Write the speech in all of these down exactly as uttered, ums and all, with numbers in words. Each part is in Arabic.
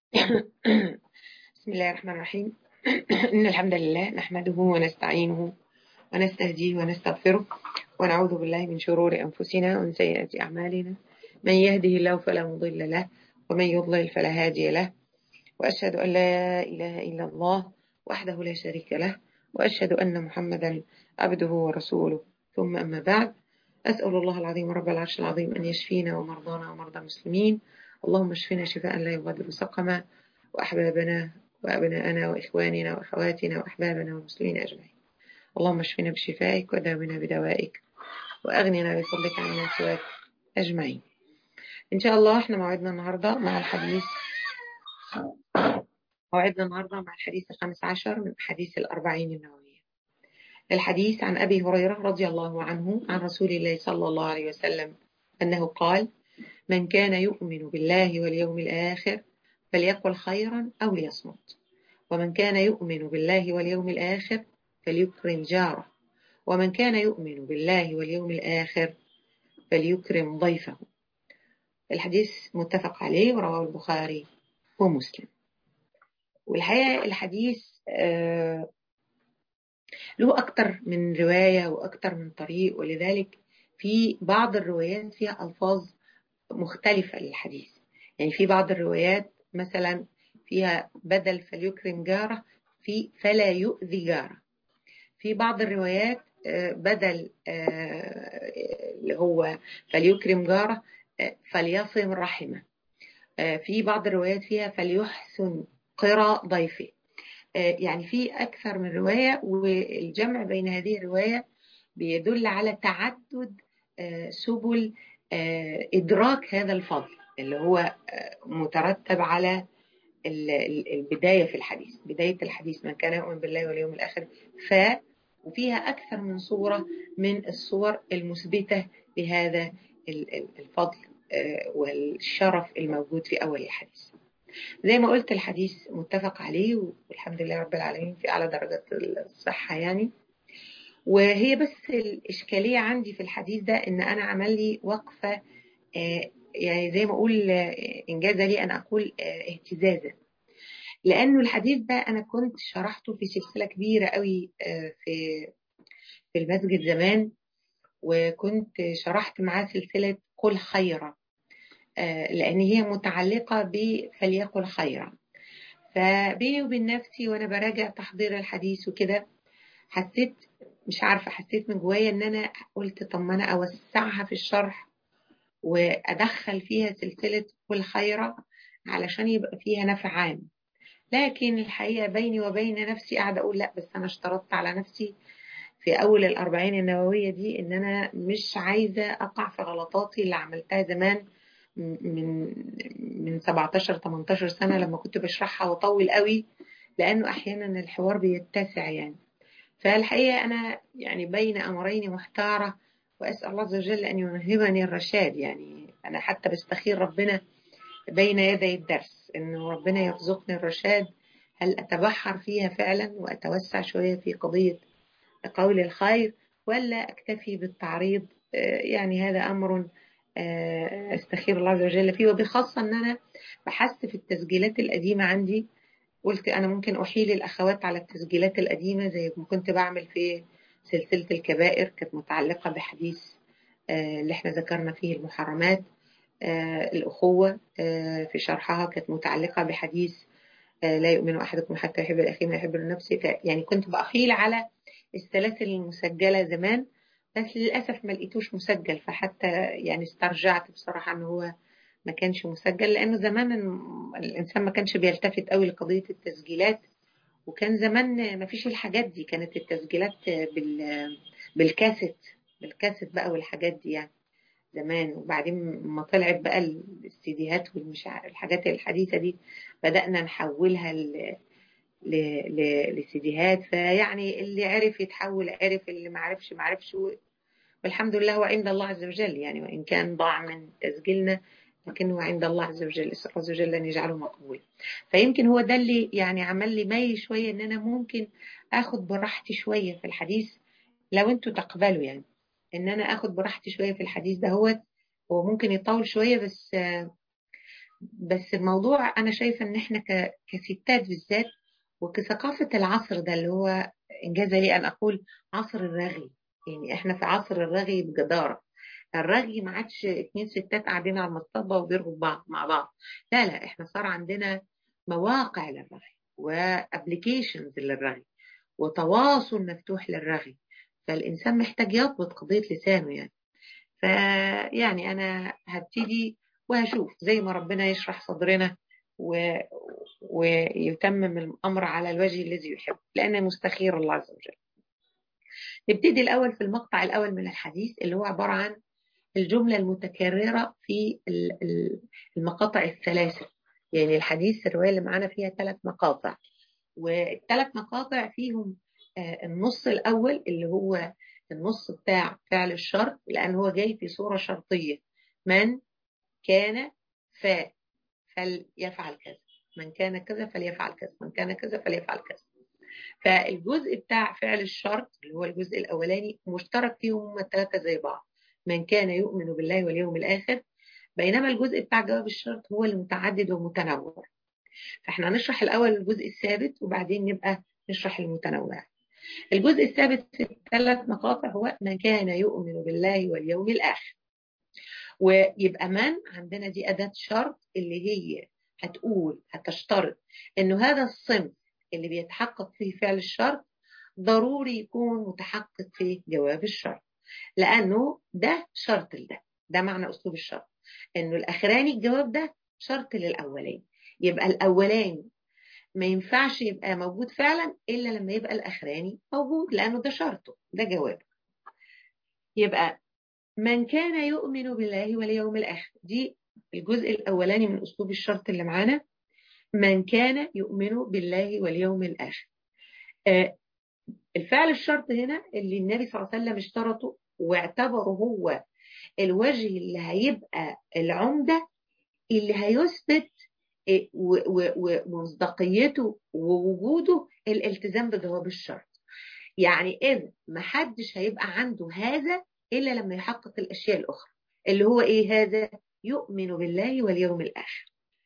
بسم الله الرحمن الرحيم. إن الحمد لله نحمده ونستعينه ونستهديه ونستغفره ونعوذ بالله من شرور أنفسنا ومن سيئات أعمالنا. من يهده الله فلا مضل له ومن يضلل فلا هادي له، وأشهد أن لا إله إلا الله وحده لا شريك له، وأشهد أن محمدا عبده ورسوله. ثم أما بعد، أسأل الله العظيم رب العرش العظيم أن يشفينا ومرضانا ومرضى المسلمين. اللهم اشفنا شفاء لا يغادر سقما، وأحبابنا وأبناءنا وإخواننا وأخواتنا وأحبابنا والمسلمين أجمعين. اللهم اشفنا بشفائك وداونا بدوائك وأغننا بفضلك عن سواك أجمعين. إن شاء الله احنا موعدنا النهاردة مع الحديث موعدنا النهاردة مع الحديث الخامس عشر من حديث الأربعين النووية. الحديث عن أبي هريرة رضي الله عنه عن رسول الله صلى الله عليه وسلم أنه قال: من كان يؤمن بالله واليوم الآخر فليقل خيرا أو ليصمت، ومن كان يؤمن بالله واليوم الآخر فليكرم جاره، ومن كان يؤمن بالله واليوم الآخر فليكرم ضيفه. الحديث متفق عليه ورواه البخاري ومسلم. والحقيقة الحديث آه له أكتر من رواية وأكتر من طريق، ولذلك في بعض الروايات فيها ألفاظ مختلفة للحديث. يعني في بعض الروايات مثلا فيها بدل فليكرم جاره في فلا يؤذي جاره. في بعض الروايات بدل اللي هو فليكرم جاره فليصم رحمه. في بعض الروايات فيها فليحسن قرى ضيفه. يعني في أكثر من رواية، والجمع بين هذه الرواية بيدل على تعدد سبل إدراك هذا الفضل اللي هو مترتب على البداية في الحديث. بداية الحديث من كان يؤمن بالله واليوم الآخر ف وفيها أكثر من صورة من الصور المثبتة لهذا الفضل والشرف الموجود في أول الحديث. زي ما قلت الحديث متفق عليه والحمد لله رب العالمين في أعلى درجات الصحة يعني. وهي بس الإشكالية عندي في الحديث ده إن أنا عمل لي وقفة، يعني زي ما أقول إنجازة لي أن أقول اهتزازة، لأنه الحديث ده أنا كنت شرحته في سلسلة كبيرة قوي في في المسجد زمان، وكنت شرحت معاه سلسلة قل خيرا، لأن هي متعلقة بفليقل خيرا. فبيني وبين نفسي وأنا براجع تحضير الحديث وكده حسيت مش عارفة حسيت من جوايا إن أنا قلت طب ما أنا أوسعها في الشرح وأدخل فيها سلسلة قل خيرا علشان يبقى فيها نفع عام. لكن الحقيقة بيني وبين نفسي قاعدة أقول لا، بس أنا اشترطت على نفسي في أول الأربعين النووية دي إن أنا مش عايزة أقع في غلطاتي اللي عملتها زمان من من سبعتاشر تمنتاشر سنة لما كنت بشرحها وطول قوي، لأنه أحيانا الحوار بيتسع يعني. فالحقيقة أنا يعني بين أمرين محتارة، وأسأل الله عز وجل أن يلهمني الرشاد. يعني أنا حتى بستخير ربنا بين يدي الدرس إنه ربنا يرزقني الرشاد، هل أتبحر فيها فعلا وأتوسع شوية في قضية قول الخير، ولا أكتفي بالتعريض؟ يعني هذا أمر أستخير الله عز وجل فيه، وبخاصة أن أنا بحثت في التسجيلات القديمة عندي. قلت أنا ممكن أحيل الأخوات على التسجيلات القديمة زي ما كنت بعمل في سلسلة الكبائر، كانت متعلقة بحديث اللي احنا ذكرنا فيه المحرمات. الأخوة في شرحها كانت متعلقة بحديث لا يؤمن أحدكم حتى يحب لأخيه ما يحب لنفسه. يعني كنت بأحيل على السلاسل المسجلة زمان، بس للأسف ما لقيتوش مسجل، فحتى يعني استرجعت بصراحة أنه هو ما كانش مسجل، لأنه زمان الإنسان ما كانش بيلتفت قوي لقضية التسجيلات، وكان زمان ما فيش الحاجات دي، كانت التسجيلات بال بالكاسيت بالكاسيت بقى والحاجات دي يعني زمان. وبعدين ما طلعت بقى السيديهات والمش الحاجات الحديثة دي بدأنا نحولها ل لسيديهات. فيعني اللي عرف يتحول عرف، اللي ما عرفش ما عرفش، والحمد لله هو عند الله عز وجل. يعني وإن كان ضاع من تسجيلنا لكنه عند الله عز وجل، اسال الله عز وجل أن يجعله مقبول. فيمكن هو ده اللي يعني عمل لي ميل شوية إن أنا ممكن آخد براحتي شوية في الحديث، لو أنتوا تقبلوا يعني إن أنا آخد براحتي شوية في الحديث ده. هو هو ممكن يطول شوية، بس بس الموضوع أنا شايفة إن إحنا كستات بالذات وكثقافة العصر ده اللي هو إنجاز لي أن أقول عصر الرغي. يعني إحنا في عصر الرغي بجدارة. الرغي ما عادش اتنين ستات قاعدين على المصطبة وبيرغوا بعض مع بعض. لا لا، إحنا صار عندنا مواقع للرغي وابليكيشنز للرغي وتواصل مفتوح للرغي. فالإنسان محتاج يضبط قضية لسانه يعني. فيعني أنا هبتدي وهشوف زي ما ربنا يشرح صدرنا و... ويتمم الأمر على الوجه الذي يحب، لأنه مستخير الله عز وجل. نبتدي الأول في المقطع الأول من الحديث اللي هو عبارة عن الجملة المتكررة في المقاطع الثلاثة. يعني الحديث الرواية اللي معانا فيها ثلاث مقاطع، والثلاث مقاطع فيهم النص الأول اللي هو النص بتاع فعل الشرط، لأن هو جاي في صورة شرطية: من كان ف فليفعل كذا، من كان كذا فليفعل كذا، من كان كذا فليفعل كذا. فالجزء بتاع فعل الشرط اللي هو الجزء الأولاني مشترك فيهم هم الثلاثة زي بعض: من كان يؤمن بالله واليوم الآخر. بينما الجزء بتاع جواب الشرط هو المتعدد ومتنوع. فاحنا هنشرح الأول الجزء الثابت وبعدين نبقى نشرح المتنوع. الجزء الثابت في الثلاث مقاطع هو من كان يؤمن بالله واليوم الآخر. ويبقى من عندنا دي أداة شرط اللي هي هتقول هتشترط إنه هذا الصنف اللي بيتحقق فيه فعل الشرط ضروري يكون متحقق فيه جواب الشرط، لأنه ده شرط لده. ده معنى أسلوب الشرط، إنه الأخراني الجواب ده شرط للأولاني. يبقى الأولاني ما ينفعش يبقى موجود فعلا إلا لما يبقى الأخراني موجود، لأنه ده شرطه، ده جواب. يبقى من كان يؤمن بالله واليوم الآخر، دي الجزء الأولاني من أسلوب الشرط اللي معانا: من كان يؤمن بالله واليوم الآخر. آه الفعل الشرط هنا اللي النبي صلى الله عليه وسلم اشترطه واعتبره هو الوجه اللي هيبقى العمدة اللي هيثبت ومصداقيته ووجوده الالتزام بجواب الشرط. يعني إذ ما حدش هيبقى عنده هذا إلا لما يحقق الأشياء الأخرى اللي هو إيه هذا؟ يؤمن بالله واليوم الآخر.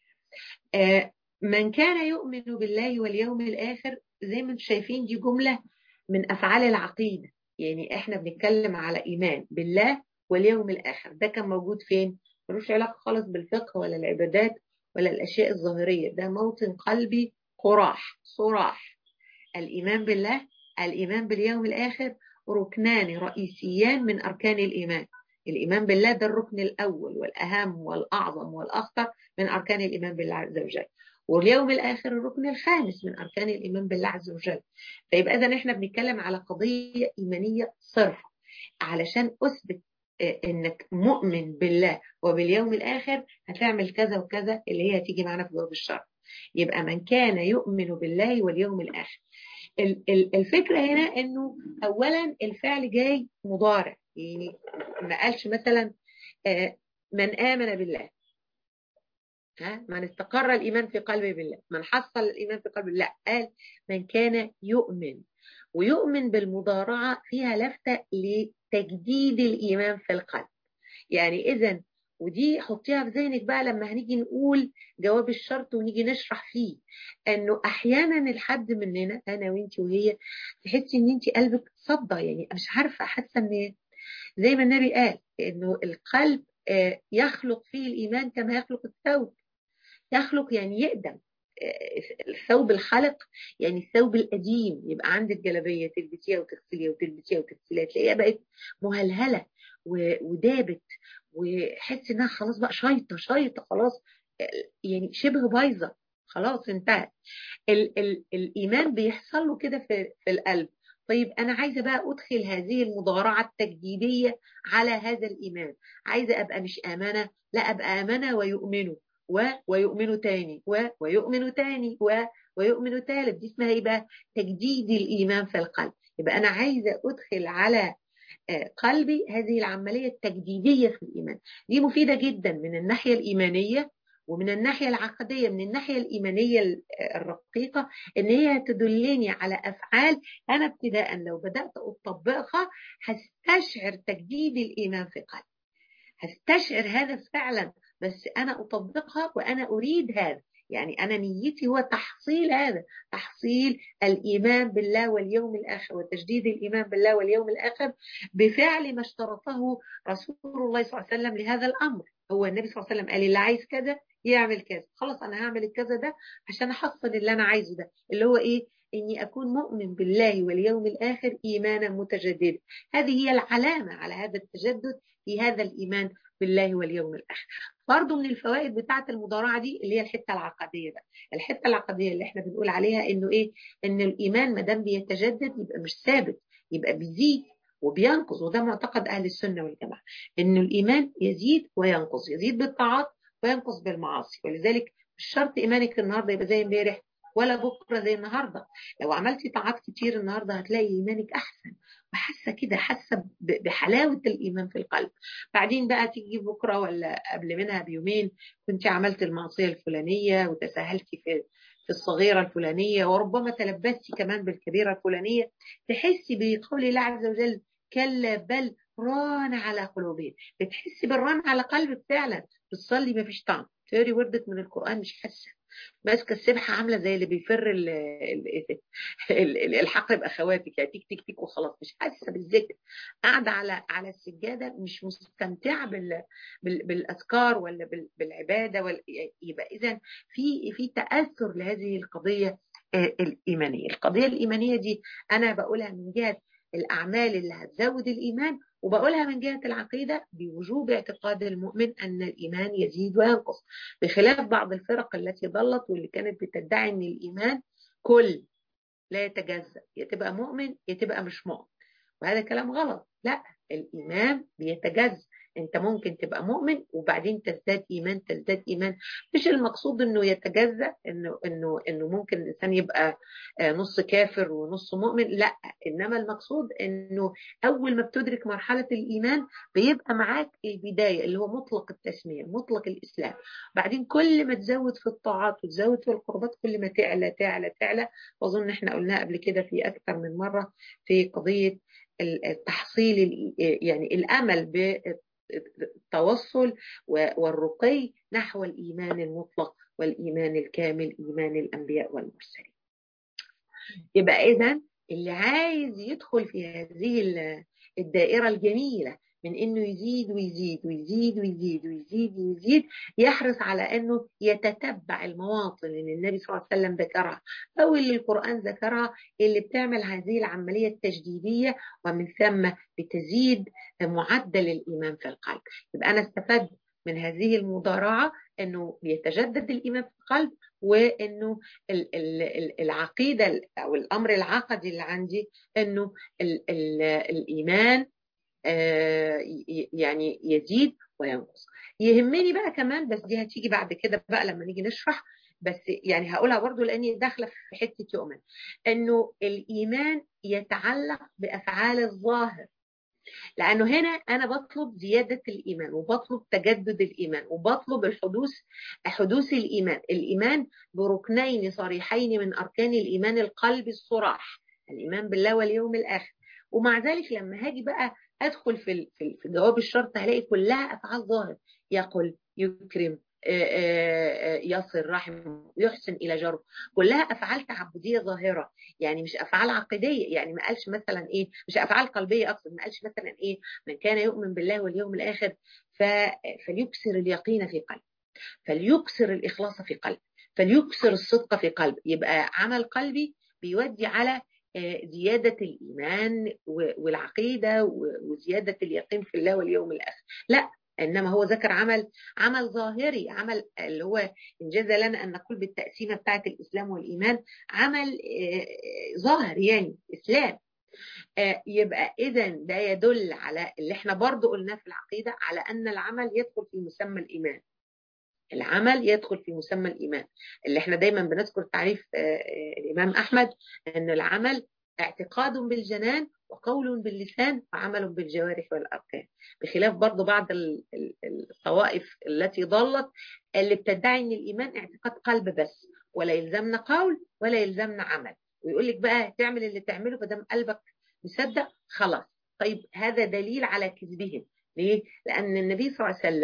آه من كان يؤمن بالله واليوم الآخر زي ما انتم شايفين دي جملة من أفعال العقيدة. يعني إحنا بنتكلم على إيمان بالله واليوم الآخر. ده كان موجود فين؟ ملوش علاقة خالص بالفقه ولا العبادات ولا الأشياء الظاهرية. ده موطن قلبي قراح صراح. الإيمان بالله، الإيمان باليوم الآخر ركنان رئيسيان من أركان الإيمان. الإيمان بالله ده الركن الأول والأهم والأعظم والأخطر من أركان الإيمان بالله عز وجل، واليوم الآخر الركن الخامس من أركان الإيمان بالله عز وجل. فيبقى إذن إحنا بنتكلم على قضية إيمانية صرفة علشان أثبت إنك مؤمن بالله وباليوم الآخر هتعمل كذا وكذا اللي هي هتيجي معنا في جواب الشرط. يبقى من كان يؤمن بالله واليوم الآخر. الفكرة هنا إنه أولا الفعل جاي مضارع، يعني ما قالش مثلا من آمن بالله، ها من استقر الإيمان في قلبه بالله، من حصل الإيمان في قلبه، لا، قال من كان يؤمن. ويؤمن بالمضارعة فيها لفتة لتجديد الإيمان في القلب. يعني إذن ودي حطيها في ذهنك بقى لما هنيجي نقول جواب الشرط ونيجي نشرح فيه، انه احيانا الحد مننا انا وانتي وهي تحسي ان انتي قلبك صدى، يعني مش عارفه، حاسه ان زي ما النبي قال انه القلب يخلق فيه الايمان كما يخلق الثوب. يخلق يعني يقدم. الثوب الخلق يعني الثوب القديم. يبقى عندك جلابيه تلبسيها وتغسليها وتلبسيها وتغسليها تلاقيها بقت مهلهله ودابت وحس انها خلاص بقى شايطه شايطه خلاص، يعني شبه بايظه خلاص انتهت. ال ال الايمان بيحصل له كده في, في القلب. طيب انا عايزه بقى ادخل هذه المضارعه التجديديه على هذا الايمان. عايزه ابقى مش امنه، لا ابقى امنه ويؤمنوا و ويؤمنوا تاني و ويؤمنوا تاني و ويؤمنوا تالت. دي اسمها ايه بقى؟ تجديد الايمان في القلب. يبقى انا عايزه ادخل على قلبي هذه العمليه التجديديه في الايمان. دي مفيده جدا من الناحيه الايمانيه ومن الناحيه العقديه. من الناحيه الايمانيه الرقيقه ان هي تدلني على افعال انا ابتداء لو بدات اطبقها هستشعر تجديد الايمان في قلبي، هستشعر هذا فعلا بس أنا أطبقها وأنا أريد هذا، يعني أنا نيتي هو تحصيل هذا، تحصيل الإيمان بالله واليوم الآخر وتجديد الإيمان بالله واليوم الآخر بفعل ما اشترطه رسول الله صلى الله عليه وسلم لهذا الأمر. هو النبي صلى الله عليه وسلم قال اللي عايز كذا يعمل كذا، خلاص أنا هعمل الكذا ده عشان أحصل اللي أنا عايزه ده، اللي هو إيه؟ إني أكون مؤمن بالله واليوم الآخر إيمانا متجددا. هذه هي العلامة على هذا التجدد في هذا الإيمان بالله واليوم الآخر. برضو من الفوائد بتاعة المضارعة دي اللي هي الحتة العقدية بقى، الحتة العقدية اللي احنا بنقول عليها إنه إيه؟ إن الإيمان ما دام بيتجدد يبقى مش ثابت، يبقى بيزيد وبينقص. وده معتقد أهل السنة والجماعة، إنه الإيمان يزيد وينقص، يزيد بالطاعات وينقص بالمعاصي. ولذلك مش شرط إيمانك النهاردة يبقى زي امبارح ولا بكرة زي النهاردة. لو عملتي طاعات كتير النهاردة هتلاقي إيمانك أحسن، وحاسة كده، حاسة بحلاوة الإيمان في القلب. بعدين بقى تيجي بكرة ولا قبل منها بيومين كنت عملت المعصية الفلانية وتساهلتي في في الصغيرة الفلانية، وربما تلبستي كمان بالكبيرة الفلانية، تحسي بقول الله عز وجل كلا بل ران على قلوبهم. بتحسي بالران على قلبك فعلا. بتصلي ما فيش طعم، تقري وردك من القرآن مش حاسة، ماسكه السبحه عامله زي اللي بيفر ال ال ال الحق باخواتك، يعني تيك تيك تيك وخلاص، مش حاسه بالذكر. قاعده على على السجاده مش مستمتعه بال بال بالاذكار ولا بال بالعباده ولا. يبقى اذا في في تاثر لهذه القضيه الايمانيه. القضيه الايمانيه دي انا بقولها من جهه الاعمال اللي هتزود الايمان، وبقولها من جهة العقيدة بوجوب اعتقاد المؤمن أن الإيمان يزيد وينقص، بخلاف بعض الفرق التي ضلت واللي كانت بتدعي أن الإيمان كل لا يتجزأ، يا تبقى مؤمن يا تبقى مش مؤمن، وهذا كلام غلط. لا، الإيمان بيتجزأ. انت ممكن تبقى مؤمن وبعدين تزداد ايمان تزداد ايمان. مش المقصود انه يتجزأ، انه انه انه ممكن الانسان يبقى نص كافر ونص مؤمن، لا. انما المقصود انه اول ما بتدرك مرحله الايمان بيبقى معاك البدايه اللي هو مطلق التسميه، مطلق الاسلام. بعدين كل ما تزود في الطاعات وتزود في القربات كل ما تعلى تعلى تعلى. واظن احنا قلناها قبل كده في اكثر من مره في قضيه التحصيل، يعني الامل بالتوصل والرقي نحو الايمان المطلق والايمان الكامل، ايمان الانبياء والمرسلين. يبقى اذا اللي عايز يدخل في هذه الدائره الجميله من انه يزيد ويزيد ويزيد ويزيد ويزيد ويزيد، يحرص على انه يتتبع المواطن اللي النبي صلى الله عليه وسلم ذكرها او اللي القرآن ذكرها، اللي بتعمل هذه العملية التجديدية ومن ثم بتزيد معدل الإيمان في القلب. يبقى أنا استفدت من هذه المضارعة انه بيتجدد الإيمان في القلب، وانه العقيدة او الامر العقدي اللي عندي انه ال ال الايمان يعني يزيد وينقص. يهمني بقى كمان، بس دي هتيجي بعد كده بقى لما نيجي نشرح، بس يعني هقولها برضو لاني داخله في حته يؤمن، انه الايمان يتعلق بافعال الظاهر. لأنه هنا أنا بطلب زيادة الإيمان وبطلب تجدد الإيمان وبطلب الحدوث حدوث الإيمان. الإيمان بركنين صريحين من أركان الإيمان القلبي الصراح، الإيمان بالله واليوم الآخر. ومع ذلك لما هاجي بقى أدخل في في جواب الشرط هلاقي كلها أفعال ظاهر، يقول يكرم يصل رحم يحسن إلى جاره، كلها أفعال تعبدية ظاهرة، يعني مش أفعال عقدية. يعني ما قالش مثلا إيه، مش أفعال قلبية أقصد، ما قالش مثلا إيه من كان يؤمن بالله واليوم الآخر فليكسر اليقين في قلب، فليكسر الإخلاص في قلب، فليكسر الصدق في قلب. يبقى عمل قلبي بيودي على زيادة الإيمان والعقيدة وزيادة اليقين في الله واليوم الآخر. لا، إنما هو ذكر عمل عمل ظاهري، عمل اللي هو إنجاز لنا أن نقول بالتقسيمة بتاعة الإسلام والإيمان عمل ظاهر، يعني إسلام. يبقى إذا ده يدل على اللي احنا برضو قلناه في العقيدة، على أن العمل يدخل في مسمى الإيمان. العمل يدخل في مسمى الإيمان، اللي احنا دايما بنذكر تعريف الإمام أحمد أن العمل اعتقاد بالجنان وقول باللسان وعمل بالجوارح والأركان، بخلاف برضو بعض الطوائف التي ضلت اللي بتدعي أن الإيمان اعتقاد قلب بس، ولا يلزمنا قول ولا يلزمنا عمل، ويقول لك بقى تعمل اللي تعمله فدام قلبك مصدق خلاص. طيب هذا دليل على كذبهم. ليه؟ لأن النبي صلى الله عليه وسلم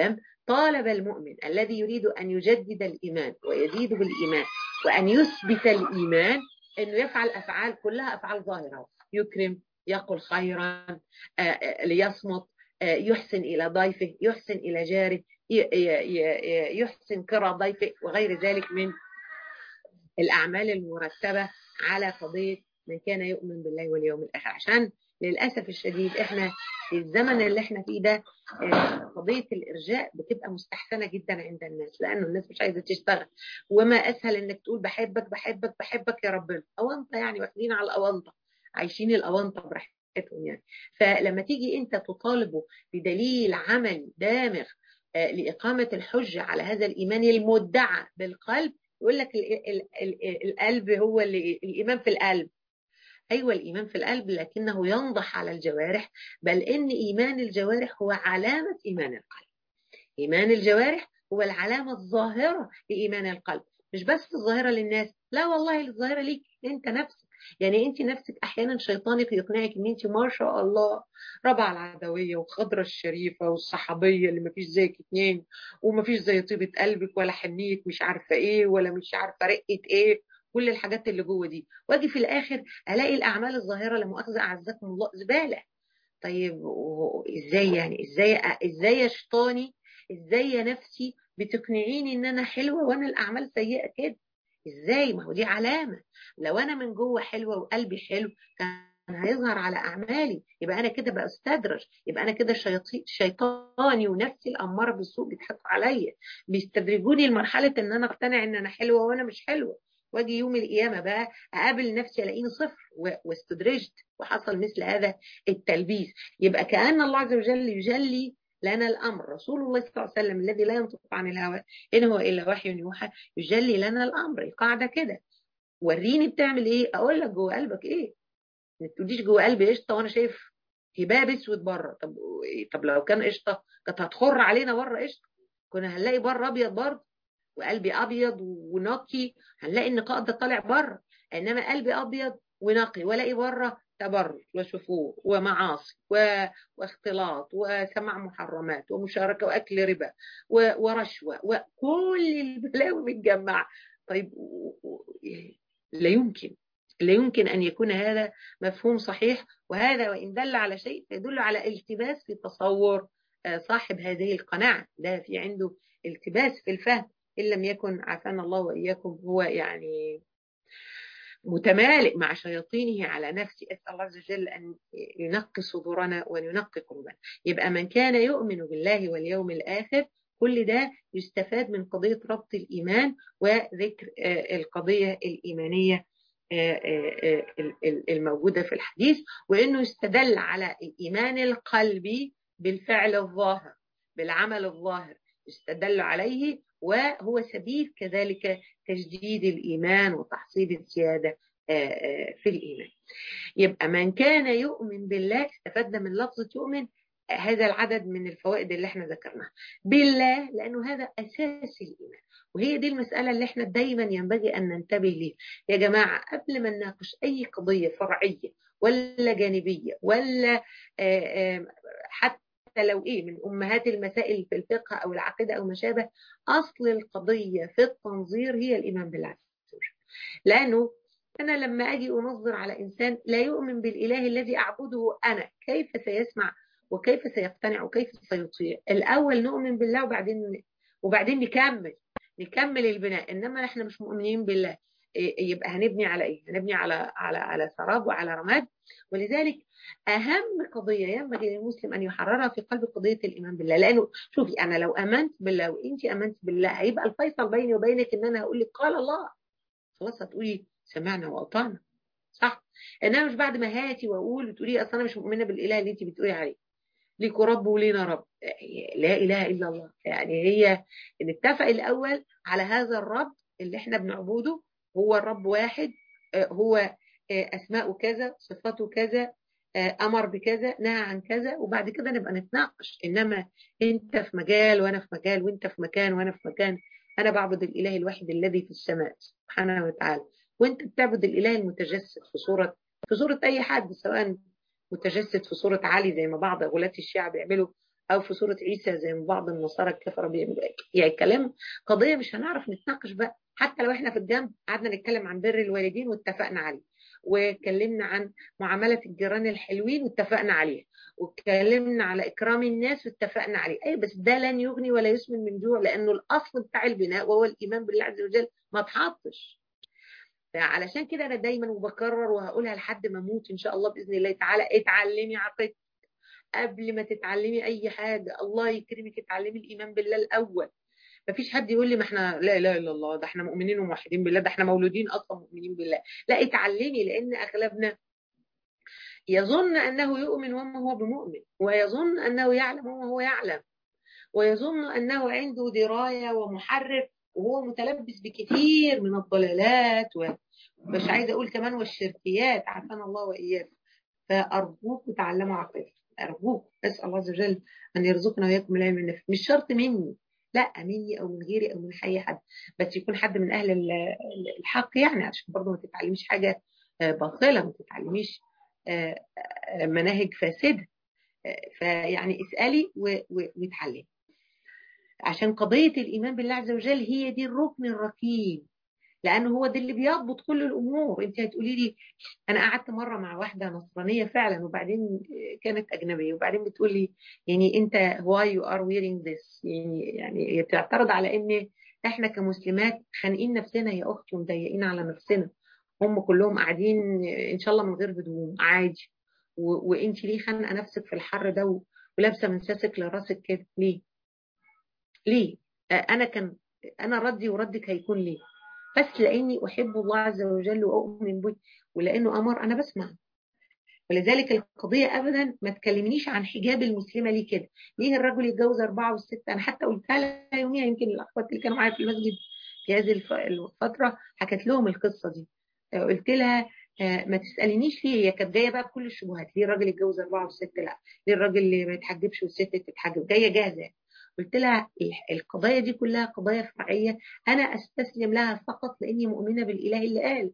طالب المؤمن الذي يريد أن يجدد الإيمان ويزيد بالإيمان وأن يثبت الإيمان أنه يفعل أفعال كلها أفعال ظاهرة، يكرم، يقول خيرا، ليصمت، يحسن إلى ضيفه، يحسن إلى جاره، يحسن كرى ضيفه، وغير ذلك من الأعمال المرتبة على قضية من كان يؤمن بالله واليوم الآخر. عشان للأسف الشديد إحنا في الزمن اللي إحنا فيه ده قضية الإرجاء بتبقى مستحسنة جدا عند الناس، لأنه الناس مش عايزة تشتغل، وما أسهل إنك تقول بحبك بحبك بحبك يا ربنا، أونطة يعني، واخدين على الأونطة، عايشين الأونطة براحتهم يعني. فلما تيجي أنت تطالبه بدليل عملي دامغ لإقامة الحجة على هذا الإيمان المدعى بالقلب، يقول لك القلب هو اللي الإيمان في القلب. أيوة الإيمان في القلب، لكنه ينضح على الجوارح، بل إن إيمان الجوارح هو علامة إيمان القلب. إيمان الجوارح هو العلامة الظاهرة لإيمان القلب، مش بس الظاهرة للناس، لا والله الظاهرة ليك أنت نفسك. يعني أنت نفسك أحيانا شيطانك يقنعك أن أنت ما شاء الله ربع العدوية وخضرة الشريفة والصحابية اللي مفيش زيك اتنين، ومفيش زي طيبة قلبك ولا حنية مش عارفة إيه ولا مش عارفة رقة إيه، كل الحاجات اللي جوه دي، واجي في الآخر ألاقي الأعمال الظاهرة لا مؤاخذة أعزكم الله زبالة. طيب إزاي يعني؟ إزاي إزاي يا شيطاني، ازاي يا نفسي بتقنعيني ان انا حلوه وانا الاعمال سيئه كده؟ ازاي؟ ما هو دي علامه، لو انا من جوه حلوه وقلبي حلو كان هيظهر على اعمالي، يبقى انا كده بستدرج، يبقى انا كده شيطاني ونفسي الاماره بالسوء بيضحكوا عليا، بيستدرجوني لمرحله ان انا اقتنع ان انا حلوه وانا مش حلوه، واجي يوم القيامه بقى اقابل نفسي الاقيني صفر واستدرجت، وحصل مثل هذا التلبيس. يبقى كأن الله عز وجل يجلي لنا الأمر، رسول الله صلى الله عليه وسلم الذي لا ينطق عن الهوى إن هو إلا وحي يوحى يجلي لنا الأمر. القاعدة كده، وريني بتعمل إيه أقول لك جوه قلبك إيه. ما تقوليش جوه قلبي قشطة وأنا شايف هباب أسود بره. طب طب لو كان قشطة كانت هتخر علينا بره قشطة، كنا هنلاقي بره أبيض برضه، وقلبي أبيض ونقي هنلاقي النقاء ده طالع بره. إنما قلبي أبيض ونقي ولاقي بره تبرج وشفور ومعاصي و... واختلاط وسماع محرمات ومشاركة وأكل ربا و... ورشوة وكل البلاوي متجمعة. طيب لا يمكن لا يمكن أن يكون هذا مفهوم صحيح، وهذا وإن دل على شيء يدل على التباس في تصور صاحب هذه القناعة، ده في عنده التباس في الفهم، إن لم يكن عافانا الله وإياكم هو يعني متمالئ مع شياطينه على نفسه. أسأل الله عز وجل أن ينقي صدورنا وأن ينقي قلوبنا. يبقى من كان يؤمن بالله واليوم الآخر، كل ده يستفاد من قضية ربط الإيمان وذكر القضية الإيمانية الموجودة في الحديث، وأنه يستدل على الإيمان القلبي بالفعل الظاهر بالعمل الظاهر يستدل عليه، وهو سبيل كذلك تجديد الإيمان وتحصيل الزيادة في الإيمان. يبقى من كان يؤمن بالله، استفدنا من لفظة يؤمن هذا العدد من الفوائد اللي احنا ذكرناها بالله، لأنه هذا أساس الإيمان، وهي دي المسألة اللي احنا دايما ينبغي أن ننتبه ليه يا جماعة قبل ما نناقش أي قضية فرعية ولا جانبية ولا حتى لو ايه من امهات المسائل في الفقه او العقيده او ما شابه. اصل القضيه في التنظير هي الايمان بالله عز وجل، لانه انا لما اجي انظر على انسان لا يؤمن بالاله الذي اعبده انا، كيف سيسمع وكيف سيقتنع وكيف سيطيع؟ الاول نؤمن بالله وبعدين وبعدين نكمل نكمل البناء. انما احنا مش مؤمنين بالله، يبقى هنبني على ايه؟ هنبني على على على سراب وعلى رماد. ولذلك أهم قضية ينبغي للمسلم أن يحررها في قلب قضية الإيمان بالله، لأنه شوفي أنا لو آمنت بالله وإنت آمنت بالله هيبقى الفيصل بيني وبينك إن أنا هقول لك قال الله، خلاص هتقولي سمعنا وأطعنا، صح؟ إنما مش بعد ما هاتي وأقول وتقولي أصل أنا مش مؤمنة بالإله اللي أنت بتقولي عليه، ليكوا رب ولينا رب، لا إله إلا الله. يعني هي نتفق الأول على هذا الرب اللي إحنا بنعبده، هو الرب واحد، هو أسماءه كذا صفاته كذا، أمر بكذا نهى عن كذا، وبعد كده نبقى نتناقش. إنما أنت في مجال وأنا في مجال وأنت في مكان وأنا في مكان، أنا بعبد الإله الواحد الذي في السماء سبحانه وتعالى، وأنت بتعبد الإله المتجسد في صورة في صورة أي حد، سواء متجسد في صورة علي زي ما بعض غلاة الشيعة بيعملوا أو في سورة عيسى زي ما بعض النصارى الكفرة بيعملوا. يعني كلام قضية مش هنعرف نتناقش بقى، حتى لو احنا في الجنب قعدنا نتكلم عن بر الوالدين واتفقنا عليه، واتكلمنا عن معاملة الجيران الحلوين واتفقنا عليه، واتكلمنا على إكرام الناس واتفقنا عليه. أي بس ده لن يغني ولا يسمن من جوع، لأنه الأصل بتاع البناء وهو الإيمان بالله عز وجل ما اتحطش. علشان كده أنا دايما وبكرر وهقولها لحد ما أموت إن شاء الله بإذن الله تعالى: اتعلمي عقيدة قبل ما تتعلمي أي حاجة. الله يكرمك اتعلمي الإيمان بالله الأول. مفيش حد يقول لي ما احنا لا اله الا الله، ده احنا مؤمنين وموحدين بالله، ده احنا مولودين اصلا مؤمنين بالله. لا، اتعلمي، لان اغلبنا يظن انه يؤمن وما هو بمؤمن، ويظن انه يعلم وما هو يعلم، ويظن انه عنده درايه ومحرف، وهو متلبس بكثير من الضلالات، ومش عايزه اقول كمان والشركيات، عافانا الله واياكم. فارجوك تعلموا عقيدة، ارجوك اسال الله عز وجل ان يرزقنا واياكم العلم النافع. مش شرط مني، لا، مني او من غيري او من اي حد، بس يكون حد من اهل الحق، يعني عشان برضه ما تتعلميش حاجه باطله، ما تتعلميش مناهج فاسده. فيعني اسالي واتعلمي، عشان قضيه الايمان بالله عز وجل هي دي الركن الركين، لانه هو ده اللي بيضبط كل الامور. انت هتقولي لي انا قعدت مره مع واحده نصرانيه فعلا، وبعدين كانت اجنبيه، وبعدين بتقول لي يعني انت why you are wearing this، يعني يعني هي بتعترض على ان احنا كمسلمات خانقين نفسنا يا اختي ومضيقين على نفسنا، هم كلهم قاعدين ان شاء الله من غير هدوم عادي، وانت ليه خانقه نفسك في الحر ده ولابسه من ساسك لراسك كده ليه؟ ليه؟ انا كان انا ردي وردك هيكون ليه؟ بس لاني احب الله عز وجل واؤمن به، ولانه امر انا بسمع. ولذلك القضيه ابدا ما تكلمنيش عن حجاب المسلمه ليه كده، ليه الرجل يتجوز اربعه والست. انا حتى قلتها لها يوميها، يمكن الاخوات اللي كانوا معايا في المسجد في هذه الفتره حكت لهم القصه دي. قلت لها ما تسالينيش ليه، هي كانت جايه بقى بكل الشبهات، ليه الراجل يتجوز اربعه والست لا، ليه الراجل اللي ما يتحجبش والست تتحجب، جايه جاهزه. قلت لها القضايا دي كلها قضايا فرعيه انا استسلم لها فقط لاني مؤمنه بالاله اللي قال.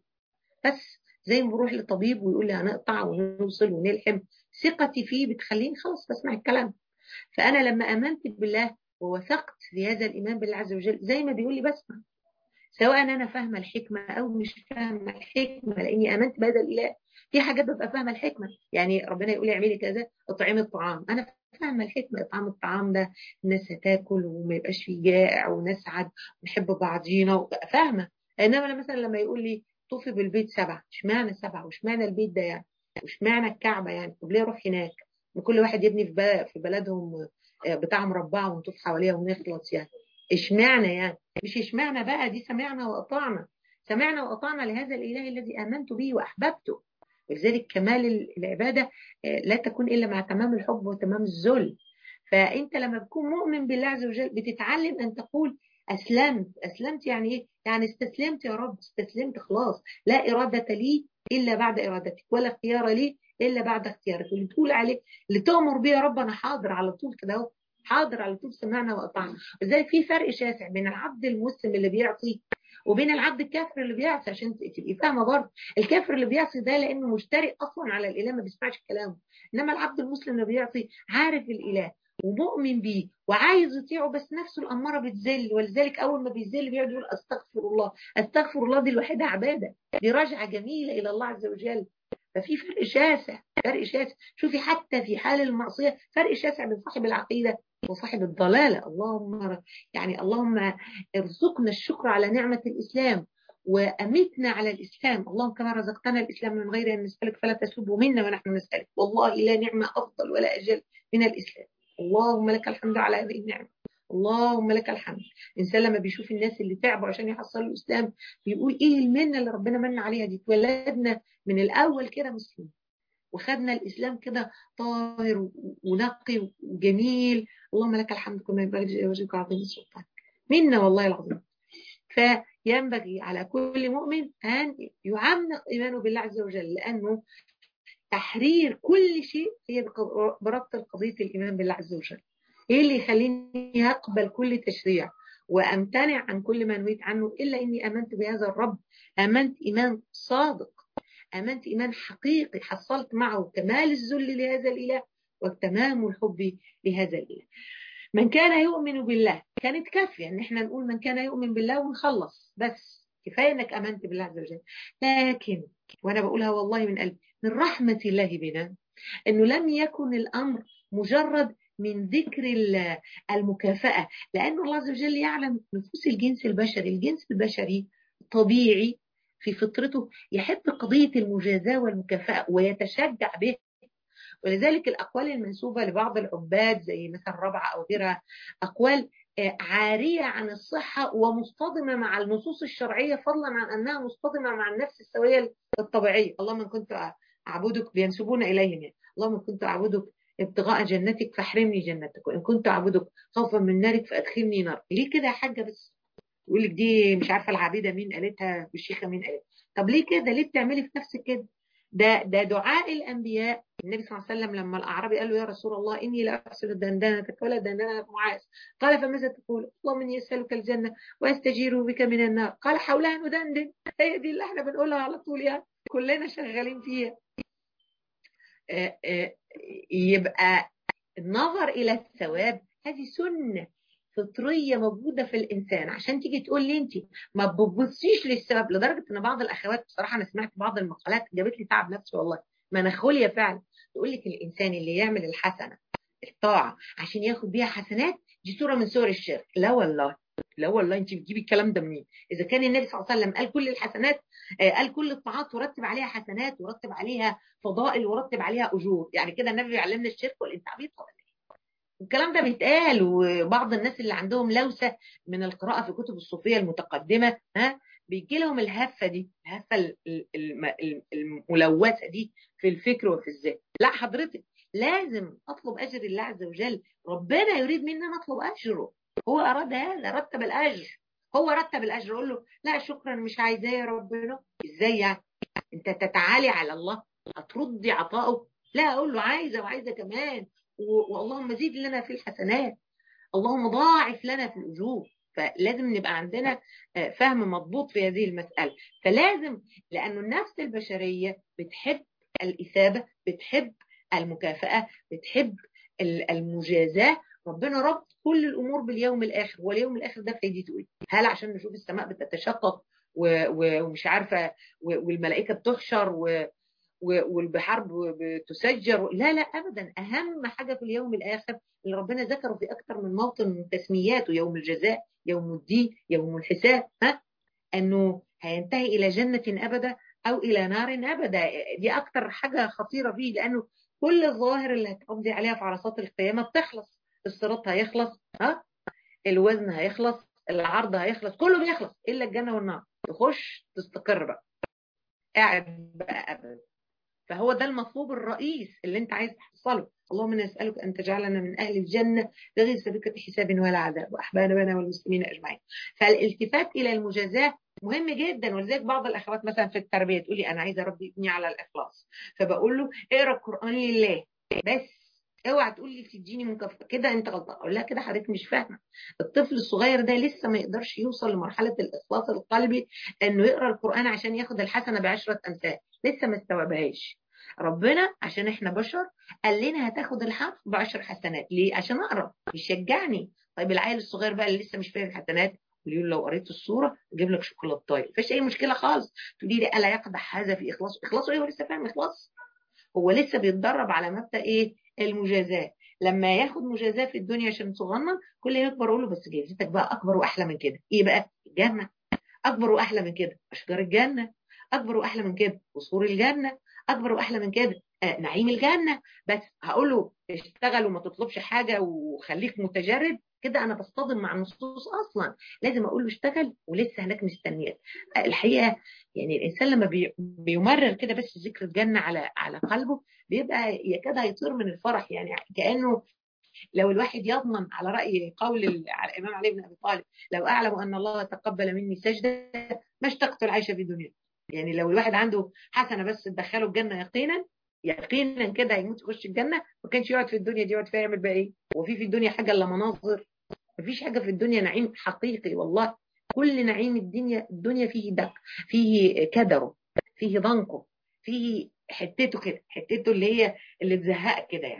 بس زي ما بروح لطبيب ويقول لي هنقطع ونوصل ونلحم، ثقتي فيه بتخليني خلاص بسمع الكلام. فانا لما امنت بالله ووثقت في هذا الايمان بالله عز وجل زي ما بيقول لي بسمع، سواء انا فاهمه الحكمه او مش فاهمه الحكمه، لاني امنت بهذا الاله. في حاجات ببقى فاهمه الحكمه، يعني ربنا يقول لي اعملي كذا، اطعمي الطعام، انا فاهمه الحكمه، اطعام الطعام ده الناس هتاكل وما يبقاش في جائع ونسعد ونحب بعضينا، فاهمه. انما انا مثلا لما يقول لي طوفي بالبيت سبعه، اشمعنى سبعه واشمعنى البيت ده يعني، واشمعنى الكعبه يعني، طب ليه اروح هناك؟ كل واحد يبني في في بلدهم بتاع مربعه ونطوف حواليها ونخلص يعني، اشمعنى يعني؟ مش اشمعنى بقى دي، سمعنا وأطعنا، سمعنا وأطعنا لهذا الإله الذي آمنت به وأحببته. ولذلك كمال العبادة لا تكون إلا مع تمام الحب وتمام الذل. فأنت لما تكون مؤمن بالله عز وجل بتتعلم أن تقول أسلمت. أسلمت يعني إيه؟ يعني استسلمت يا رب، استسلمت خلاص، لا إرادة لي إلا بعد إرادتك، ولا اختيار لي إلا بعد اختيارك. واللي تقول عليه اللي تؤمر بيه يا رب أنا حاضر على طول كده اهو، حاضر على طول، سمعنا وأطعنا. لذلك في فرق شاسع بين العبد المسلم اللي بيعصي وبين العبد الكافر اللي بيعصي، عشان تبقي فاهمه برضه. الكافر اللي بيعصي ده لانه مشترك اصلا على الاله ما بيسمعش كلامه، انما العبد المسلم اللي بيعصي عارف الاله ومؤمن بيه وعايز يطيعه، بس نفسه الاماره بتذل، ولذلك اول ما بيذل بيقعد يقول استغفر الله. استغفر الله دي الوحيده عباده، دي رجعه جميله الى الله عز وجل. ففي فرق شاسع، فرق شاسع. شوفي حتى في حال المعصيه فرق شاسع بين صاحب العقيده وصاحب الضلاله. اللهم يعني اللهم ارزقنا الشكر على نعمه الاسلام وامتنا على الاسلام. اللهم كما رزقتنا الاسلام من غير ان نسالك فلا تسلبه منا ونحن نسالك، والله لا نعمه افضل ولا اجل من الاسلام. اللهم لك الحمد على هذه النعمه، اللهم لك الحمد. الانسان لما بيشوف الناس اللي تعبوا عشان يحصلوا الاسلام بيقول ايه المنه اللي ربنا من عليها دي، اتولدنا من الاول كده مسلم وخدنا الاسلام كده طاهر ونقي وجميل. اللهم لك الحمد كما ينبغي لوجهك عظيم السلطان، منا والله العظيم. فينبغي على كل مؤمن ان يعمق ايمانه بالله عز وجل، لانه تحرير كل شيء هي بربط قضيه الايمان بالله عز وجل. ايه اللي يخليني اقبل كل تشريع وامتنع عن كل ما نهيت عنه؟ الا اني امنت بهذا الرب، امنت ايمان صادق، امنت ايمان حقيقي، حصلت معه كمال الذل لهذا الاله وتمام الحب لهذا الإله. من كان يؤمن بالله كانت كافية ان احنا نقول من كان يؤمن بالله ونخلص، بس كفاية انك امنت بالله عز وجل. لكن وانا بقولها والله من قلبي، من رحمة الله بنا انه لم يكن الامر مجرد من ذكر المكافأة، لأن الله عز وجل يعلم نفوس الجنس البشري. الجنس البشري طبيعي في فطرته يحب قضية المجازاة والمكافأة ويتشجع به، ولذلك الأقوال المنسوبة لبعض العباد زي مثلا ربعة أو غيرها أقوال عارية عن الصحة ومصطدمة مع النصوص الشرعية، فضلا عن أنها مصطدمة مع النفس السوية الطبيعية. اللهم إن كنت أعبدك، بينسبون إليهم يعني، اللهم إن كنت أعبدك ابتغاء جنتك فاحرمني جنتك، وإن كنت أعبدك خوفا من نارك فأدخلني نار. ليه كده يا حاجة؟ بس يقول لك دي مش عارفة العبيدة مين قالتها والشيخة مين قالتها. طب ليه كده؟ ليه بتعملي في نفسك كده؟ ده ده دعاء الأنبياء. النبي صلى الله عليه وسلم لما الأعرابي قال له يا رسول الله إني لا أحسن دندنتك ولا دندنة معاذ، قال فماذا تقول؟ اللهم إني أسألك الجنة وأستجير بك من النار. قال حولها ندندن. هي دي اللي احنا بنقولها على طول يعني، كلنا شغالين فيها. آآ آآ يبقى النظر إلى الثواب هذه سنة فطرية موجودة في الإنسان. عشان تيجي تقول لي أنت ما بتبصيش للثواب، لدرجة إن بعض الأخوات بصراحة أنا سمعت بعض المقالات جابت لي تعب نفسي والله، ما أنا خولية فعلا، تقول لك الإنسان اللي يعمل الحسنة الطاعة عشان ياخد بيها حسنات دي صورة من صور الشرك. لا والله، لا والله، انت بتجيبي الكلام ده منين؟ اذا كان النبي صلى الله عليه وسلم قال كل الحسنات، قال كل الطاعات ورتب عليها حسنات ورتب عليها فضائل ورتب عليها اجور، يعني كده النبي بيعلمنا الشرك ولا انت عبيط ولا ايه؟ الكلام ده بيتقال. وبعض الناس اللي عندهم لوسه من القراءه في كتب الصوفيه المتقدمه ها بيجي لهم الهفه دي، الهفه الملوثه دي في الفكر وفي الذهن. لا حضرتك، لازم اطلب اجر الله عز وجل، ربنا يريد مني ان اطلب اجره، هو اراد هذا، رتب الاجر، هو رتب الاجر. اقول له لا شكرا مش عايزاه يا ربنا؟ ازاي يعني؟ انت تتعالي على الله هتردي عطائه؟ لا، اقول له عايزه وعايزه كمان، واللهم زيد لنا في الحسنات، اللهم ضاعف لنا في الاجور. فلازم نبقى عندنا فهم مضبوط في هذه المساله. فلازم، لانه النفس البشريه بتحب الاثابه، بتحب المكافاه، بتحب المجازاه. ربنا ربط كل الامور باليوم الاخر، واليوم الاخر ده فايدته ايه؟ هل عشان نشوف السماء بتتشقق ومش عارفه والملائكه بتحشر والبحار بتسجر؟ لا لا ابدا. اهم حاجه في اليوم الاخر اللي ربنا ذكره في اكثر من موطن من تسمياته، يوم الجزاء، يوم الدين، يوم الحساب، ها انه هينتهي الى جنه ابدا او الى نار ابدا. دي اكثر حاجه خطيره فيه، لانه كل الظواهر اللي هتقضي عليها في عرصات القيامه بتخلص. الصراط هيخلص، ها الوزن هيخلص، العرض هيخلص، كله بيخلص الا الجنه والنار. تخش تستقر بقى، قاعد بقى ابدا. فهو ده المطلوب الرئيس اللي انت عايز تحصله. اللهم انا نسالك ان تجعلنا من اهل الجنه بغير سابقه حساب ولا عذاب، واحبابنا والمسلمين اجمعين. فالالتفات الى المجازاه مهم جدا. ولذلك بعض الاخوات مثلا في التربيه تقول لي انا عايزه اربي ابني على الاخلاص، فبقول له اقرا القران لله بس، اوعى تقول لي تديني مكافاه كده، انت غلطان. اقول لها كده حضرتك مش فاهمه. الطفل الصغير ده لسه ما يقدرش يوصل لمرحله الاخلاص القلبي انه يقرا القران عشان ياخد الحسنه بعشره امثال، لسه ما استوعبهاش. ربنا عشان احنا بشر قال لنا هتاخد الحرف بعشر حسنات. ليه؟ عشان اقرا، يشجعني. طيب العيل الصغير بقى اللي لسه مش فاهم الحسنات يقول لو قريت الصوره اجيب لك شوكولاتايه، مفيش اي مشكله خالص. تقولي لي الا يقدح هذا في اخلاصه؟ اخلاصه ايه؟ هو لسه فاهم اخلاص؟ هو لسه بيتدرب على مبدا ايه؟ المجازاه. لما ياخد مجازاه في الدنيا عشان صغنن، كل ما يكبر اقول له بس جايزتك بقى اكبر واحلى من كده. ايه بقى؟ الجنه. اكبر واحلى من كده اشجار الجنه، اكبر واحلى من كده قصور الجنه، اكبر واحلى من كده آه نعيم الجنه. بس هقول له اشتغل وما تطلبش حاجه وخليك متجرد كده، انا بصطدم مع النصوص اصلا. لازم اقول له اشتغل ولسه هناك مستنياك. آه الحقيقه يعني الانسان لما بي بيمرر كده بس ذكر الجنه على على قلبه بيبقى يكاد هيطير من الفرح. يعني كانه لو الواحد يضمن على رأي قول الإمام علي بن أبي طالب لو أعلم أن الله تقبل مني سجدة ما اشتقت العيش في الدنيا. يعني لو الواحد عنده حسنة بس تدخله الجنة يقينا، يقينا كده هيموت يخش الجنة، ما كانش يقعد في الدنيا دي، يقعد فيها يعمل بقى إيه؟ وفي في الدنيا حاجة إلا مناظر؟ مفيش حاجة في الدنيا نعيم حقيقي والله. كل نعيم الدنيا الدنيا فيه دق، فيه كدره، فيه ضنكه، فيه حتته كده، حتته اللي هي اللي تزهقك كده يعني.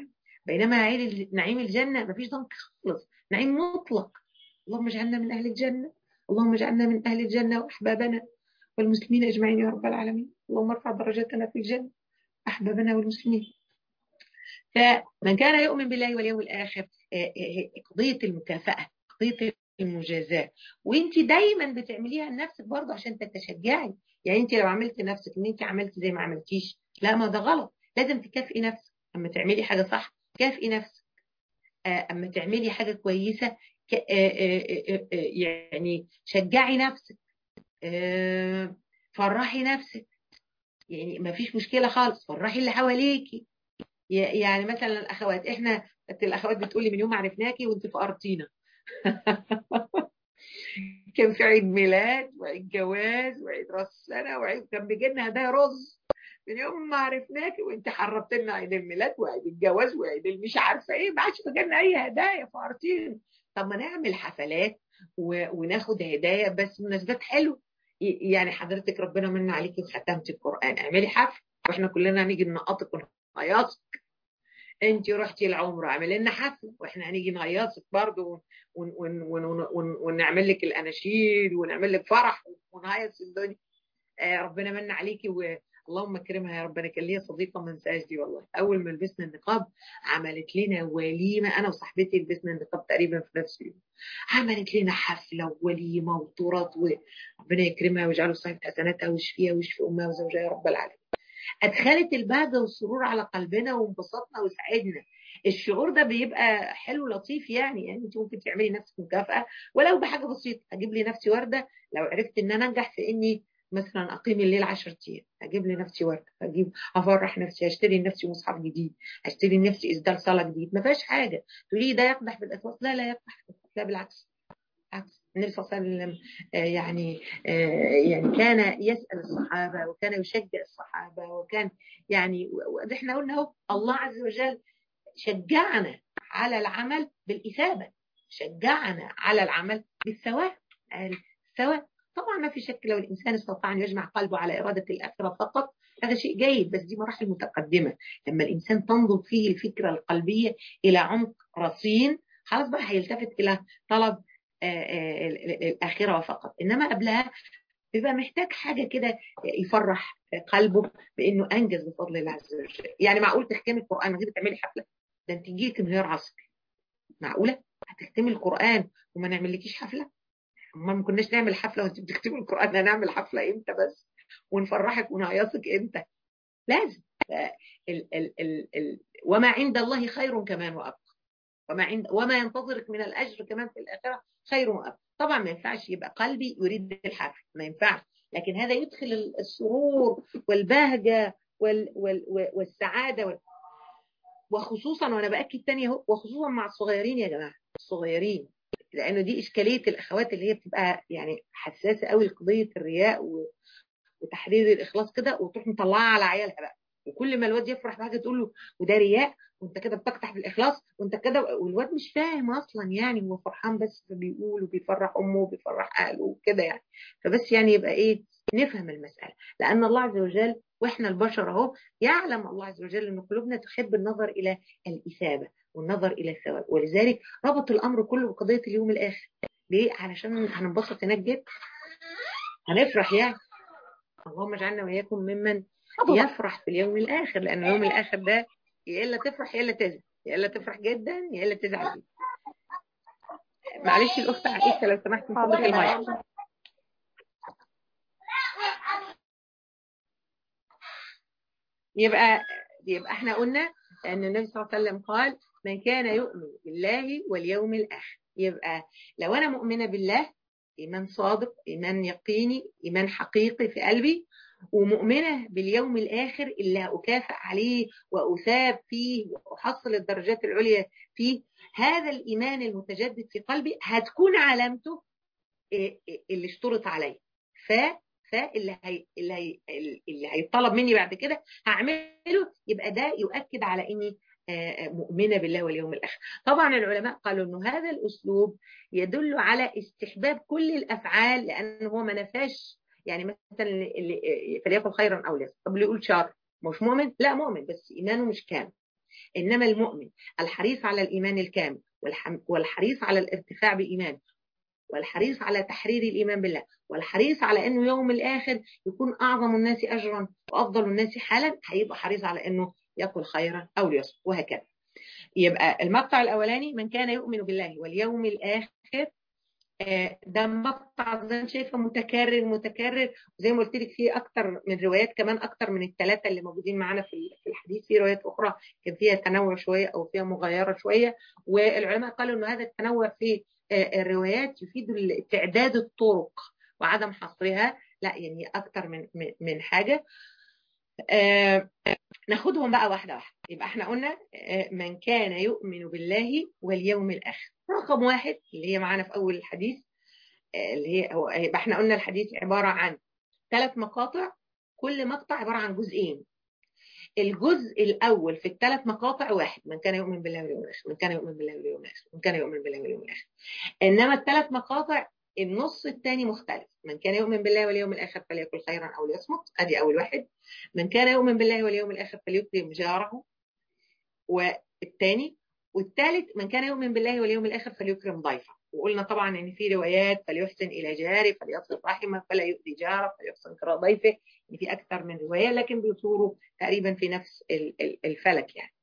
بينما نعيم الجنة مفيش ضنك خالص، نعيم مطلق. اللهم اجعلنا من أهل الجنة، اللهم اجعلنا من أهل الجنة وأحبابنا والمسلمين أجمعين يا رب العالمين. اللهم ارفع درجاتنا في الجنة أحبابنا والمسلمين. فمن كان يؤمن بالله واليوم الآخر، قضية المكافأة، قضية المجازاة، وانت دايما بتعمليها لنفسك برضه عشان تتشجعي. يعني انت لو عملت نفسك ان انت عملتي زي ما عملتيش، لا، ما ده غلط. لازم تكافئي نفسك. اما تعملي حاجة صح كافئي نفسك. اما تعملي حاجة كويسة يعني شجعي نفسك، فرحي نفسك. يعني ما فيش مشكلة خالص، فرحي اللي حواليكي. يعني مثلا الاخوات، احنا الاخوات بتقولي من يوم ما عرفناكي وانت فقرتينا. كان في عيد ميلاد وعيد جواز وعيد راس السنه وعيد، كان بيجي لنا هدايا رز. من يوم ما عرفناكي وانت حربت لنا عيد الميلاد وعيد الجواز وعيد مش عارفه ايه، ما عادش بيجي لنا اي هدايا، فقرتينا. طب ما نعمل حفلات و... وناخد هدايا بس مناسبات حلوه. يعني حضرتك ربنا من عليكي وختمتي القران، اعملي حفله واحنا كلنا هنيجي ننقطك ونهيصك. انت رحتي العمره، اعملي لنا حفله واحنا هنيجي نهيصك برضه ون ون ون ون ونعمل لك الاناشيد ونعمل لك فرح ونهيص الدنيا. آه ربنا من عليكي واللهم اكرمها يا رب. انا كان ليا صديقه ما انساهاش دي والله، اول ما لبسنا النقاب عملت لنا وليمه، انا وصاحبتي لبسنا النقاب تقريبا في نفس اليوم، عملت لنا حفله ووليمه وتراث، وربنا يكرمها ويجعله صاحب حسناتها ويشفيها ويشفي امها وزوجها يا رب العالمين. أدخلت البهجة والسرور على قلبنا وانبسطنا وسعدنا. الشعور ده بيبقى حلو لطيف. يعني يعني انت ممكن تعملي نفسك مكافأة ولو بحاجة بسيطة. أجيب لي نفسي وردة لو عرفت إن أنا أنجح في إني مثلا أقيم الليل عشرة أيام، أجيب لي نفسي وردة، أجيب أفرح نفسي، أشتري لنفسي مصحف جديد، أشتري لنفسي إصدار صلاة جديد. ما فيهاش حاجة تقولي ده يقدح في الإخلاص. لا لا يقدح في الإخلاص، لا بالعكس. النبي صلى الله عليه وسلم يعني يعني كان يسأل الصحابة وكان يشجع الصحابة، وكان يعني احنا قلنا اهو الله عز وجل شجعنا على العمل بالإثابة، شجعنا على العمل بالثواب. الثواب طبعا ما في شك، لو الإنسان استطاع أن يجمع قلبه على إرادة الآخرة فقط هذا شيء جيد، بس دي مراحل متقدمة. لما الإنسان تنضج فيه الفكرة القلبية إلى عمق رصين، خلاص بقى هيلتفت إلى طلب الآخرة فقط. إنما قبلها بيبقى محتاج حاجة كده يفرح قلبه بأنه أنجز بفضل الله عز وجل. يعني معقول تختمي القرآن من غير تعملي حفلة؟ ده أنت تجيلك انهيار عصبي. معقولة هتختمي القرآن وما نعملكيش حفلة؟ ما كناش نعمل حفلة وانت بتختمي القرآن، هنعمل حفلة امتى بس؟ ونفرحك ونهيصك امتى؟ لازم. ال ال ال ال وما عند الله خير كمان وأبقى، وما عند وما ينتظرك من الأجر كمان في الآخرة خير وأبقى. طبعا ما ينفعش يبقى قلبي يريد الحفل، ما ينفعش، لكن هذا يدخل السرور والبهجة وال وال والسعادة وال وخصوصا، وانا باكد تاني اهو، وخصوصا مع الصغيرين يا جماعه، الصغيرين، لانه دي اشكاليه الاخوات اللي هي بتبقى يعني حساسه قوي لقضيه الرياء وتحرير الاخلاص كده، وتروح مطلعها على عيالها بقى. وكل ما الواد يفرح بحاجه تقول له وده رياء وانت كده بتقطع في الاخلاص وانت كده، والواد مش فاهم اصلا يعني، هو فرحان بس بيقول وبيفرح امه وبيفرح اهله وكده يعني. فبس يعني يبقى ايه، نفهم المساله، لان الله عز وجل واحنا البشر اهو يعلم الله عز وجل ان قلوبنا تحب النظر الى الاثابه والنظر الى الثواب، ولذلك ربط الامر كله بقضيه اليوم الاخر. ليه؟ علشان هننبسط هناك جدا، هنفرح يعني. اللهم اجعلنا واياكم ممن يفرح في اليوم الاخر، لان اليوم الاخر ده يا الا تفرح يا الا تزعل، يا الا تفرح جدا يا الا تزعل جدا. معلش الاخت عائشه لو سمحت من فضلك المايك. يبقى يبقى احنا قلنا ان النبي صلى الله عليه وسلم قال من كان يؤمن بالله واليوم الاخر. يبقى لو انا مؤمنه بالله ايمان صادق، ايمان يقيني، ايمان حقيقي في قلبي، ومؤمنه باليوم الاخر اللي اكافئ عليه واثاب فيه واحصل الدرجات العليا فيه، هذا الايمان المتجدد في قلبي هتكون علامته اللي اشترط عليه. ف فاللي هي اللي هي اللي هيطلب مني بعد كده هعمله، يبقى ده يؤكد على اني مؤمنه بالله واليوم الاخر. طبعا العلماء قالوا انه هذا الاسلوب يدل على استحباب كل الافعال، لانه هو ما نفاش يعني مثلا اللي فليكن خيرا او ليس. طب اللي يقول شر مش مؤمن؟ لا مؤمن بس ايمانه مش كامل. إنما المؤمن الحريص على الإيمان الكامل والحريص على الارتفاع بإيمان والحريص على تحرير الإيمان بالله والحريص على أنه يوم الآخر يكون أعظم الناس أجرا وأفضل الناس حالا، هيبقى حريص على أنه يقول خيرا أو ليصمت وهكذا. يبقى المقطع الأولاني من كان يؤمن بالله واليوم الآخر، ده مقطع زي ما شايفه متكرر متكرر، وزي ما قلت لك فيه اكتر من روايات، كمان اكتر من الثلاثه اللي موجودين معانا في الحديث. في روايات اخرى كان فيها تنوع شويه او فيها مغايره شويه، والعلماء قالوا ان هذا التنوع في الروايات يفيد تعداد الطرق وعدم حصرها، لا يعني اكتر من من حاجه. آه ناخدهم بقى واحده واحده. يبقى احنا قلنا آه من كان يؤمن بالله واليوم الاخر، رقم واحد اللي هي معانا في اول الحديث، آه اللي هي هو يبقى احنا قلنا الحديث عباره عن ثلاث مقاطع، كل مقطع عباره عن جزئين. الجزء الاول في الثلاث مقاطع واحد، من كان يؤمن بالله واليوم الاخر، من كان يؤمن بالله واليوم الاخر، من كان يؤمن بالله واليوم الاخر. انما الثلاث مقاطع النص الثاني مختلف. من كان يؤمن بالله واليوم الآخر فليقل خيرا أو ليصمت، أدي أول واحد. من كان يؤمن بالله واليوم الآخر فليكرم جاره، والثاني. والثالث من كان يؤمن بالله واليوم الآخر فليكرم ضيفه. وقلنا طبعا إن في روايات فليحسن إلى جاره فليصل رحمه فلا يؤذي جاره فليحسن كرام ضيفه، إن في أكثر من رواية لكن بيصوروا تقريبا في نفس الفلك يعني.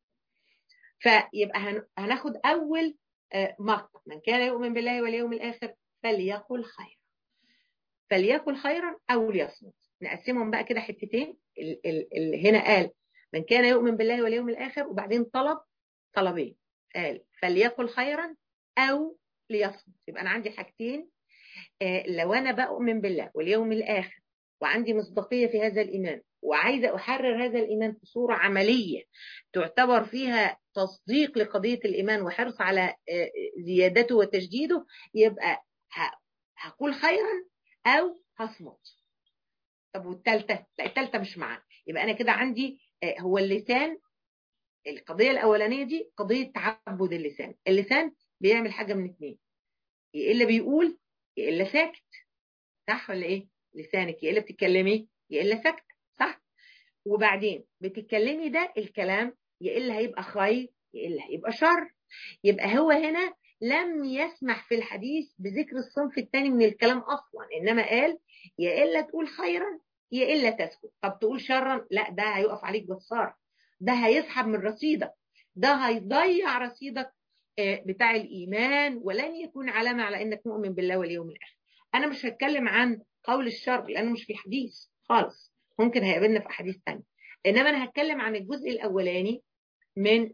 فيبقى هناخد أول مقطع، من كان يؤمن بالله واليوم الآخر فليقل خيرا، فليقل خيرا أو ليصمت. نقسمهم بقى كده حتتين. ال ال ال هنا قال من كان يؤمن بالله واليوم الآخر، وبعدين طلب طلبين، قال فليقل خيرا أو ليصمت. يبقى أنا عندي حاجتين. آه لو أنا بؤمن بالله واليوم الآخر وعندي مصداقية في هذا الإيمان وعايزة أحرر هذا الإيمان في صورة عملية تعتبر فيها تصديق لقضية الإيمان وحرص على زيادته وتجديده، يبقى هقول خيرا أو هصمت. طب والثالثة؟ لا الثالثة مش معاه. يبقى أنا كده عندي هو اللسان. القضية الأولانية دي قضية تعبد اللسان. اللسان بيعمل حاجة من اثنين، يا إلا بيقول يا إلا ساكت، صح ولا إيه؟ لسانك يا إلا بتتكلمي يا إلا ساكت، صح؟ وبعدين بتتكلمي ده الكلام يا إلا هيبقى خير يا إلا هيبقى شر. يبقى هو هنا لم يسمح في الحديث بذكر الصنف الثاني من الكلام أصلا، إنما قال يا إلا تقول خيرا يا إلا تسكت. طب تقول شرا، لا ده هيقف عليك بخسارة، ده هيسحب من رصيدك، ده هيضيع رصيدك بتاع الإيمان، ولن يكون علامة على إنك مؤمن بالله واليوم الآخر. أنا مش هتكلم عن قول الشر لأنه مش في حديث خالص، ممكن هيقابلنا في أحاديث تانية، إنما أنا هتكلم عن الجزء الأولاني من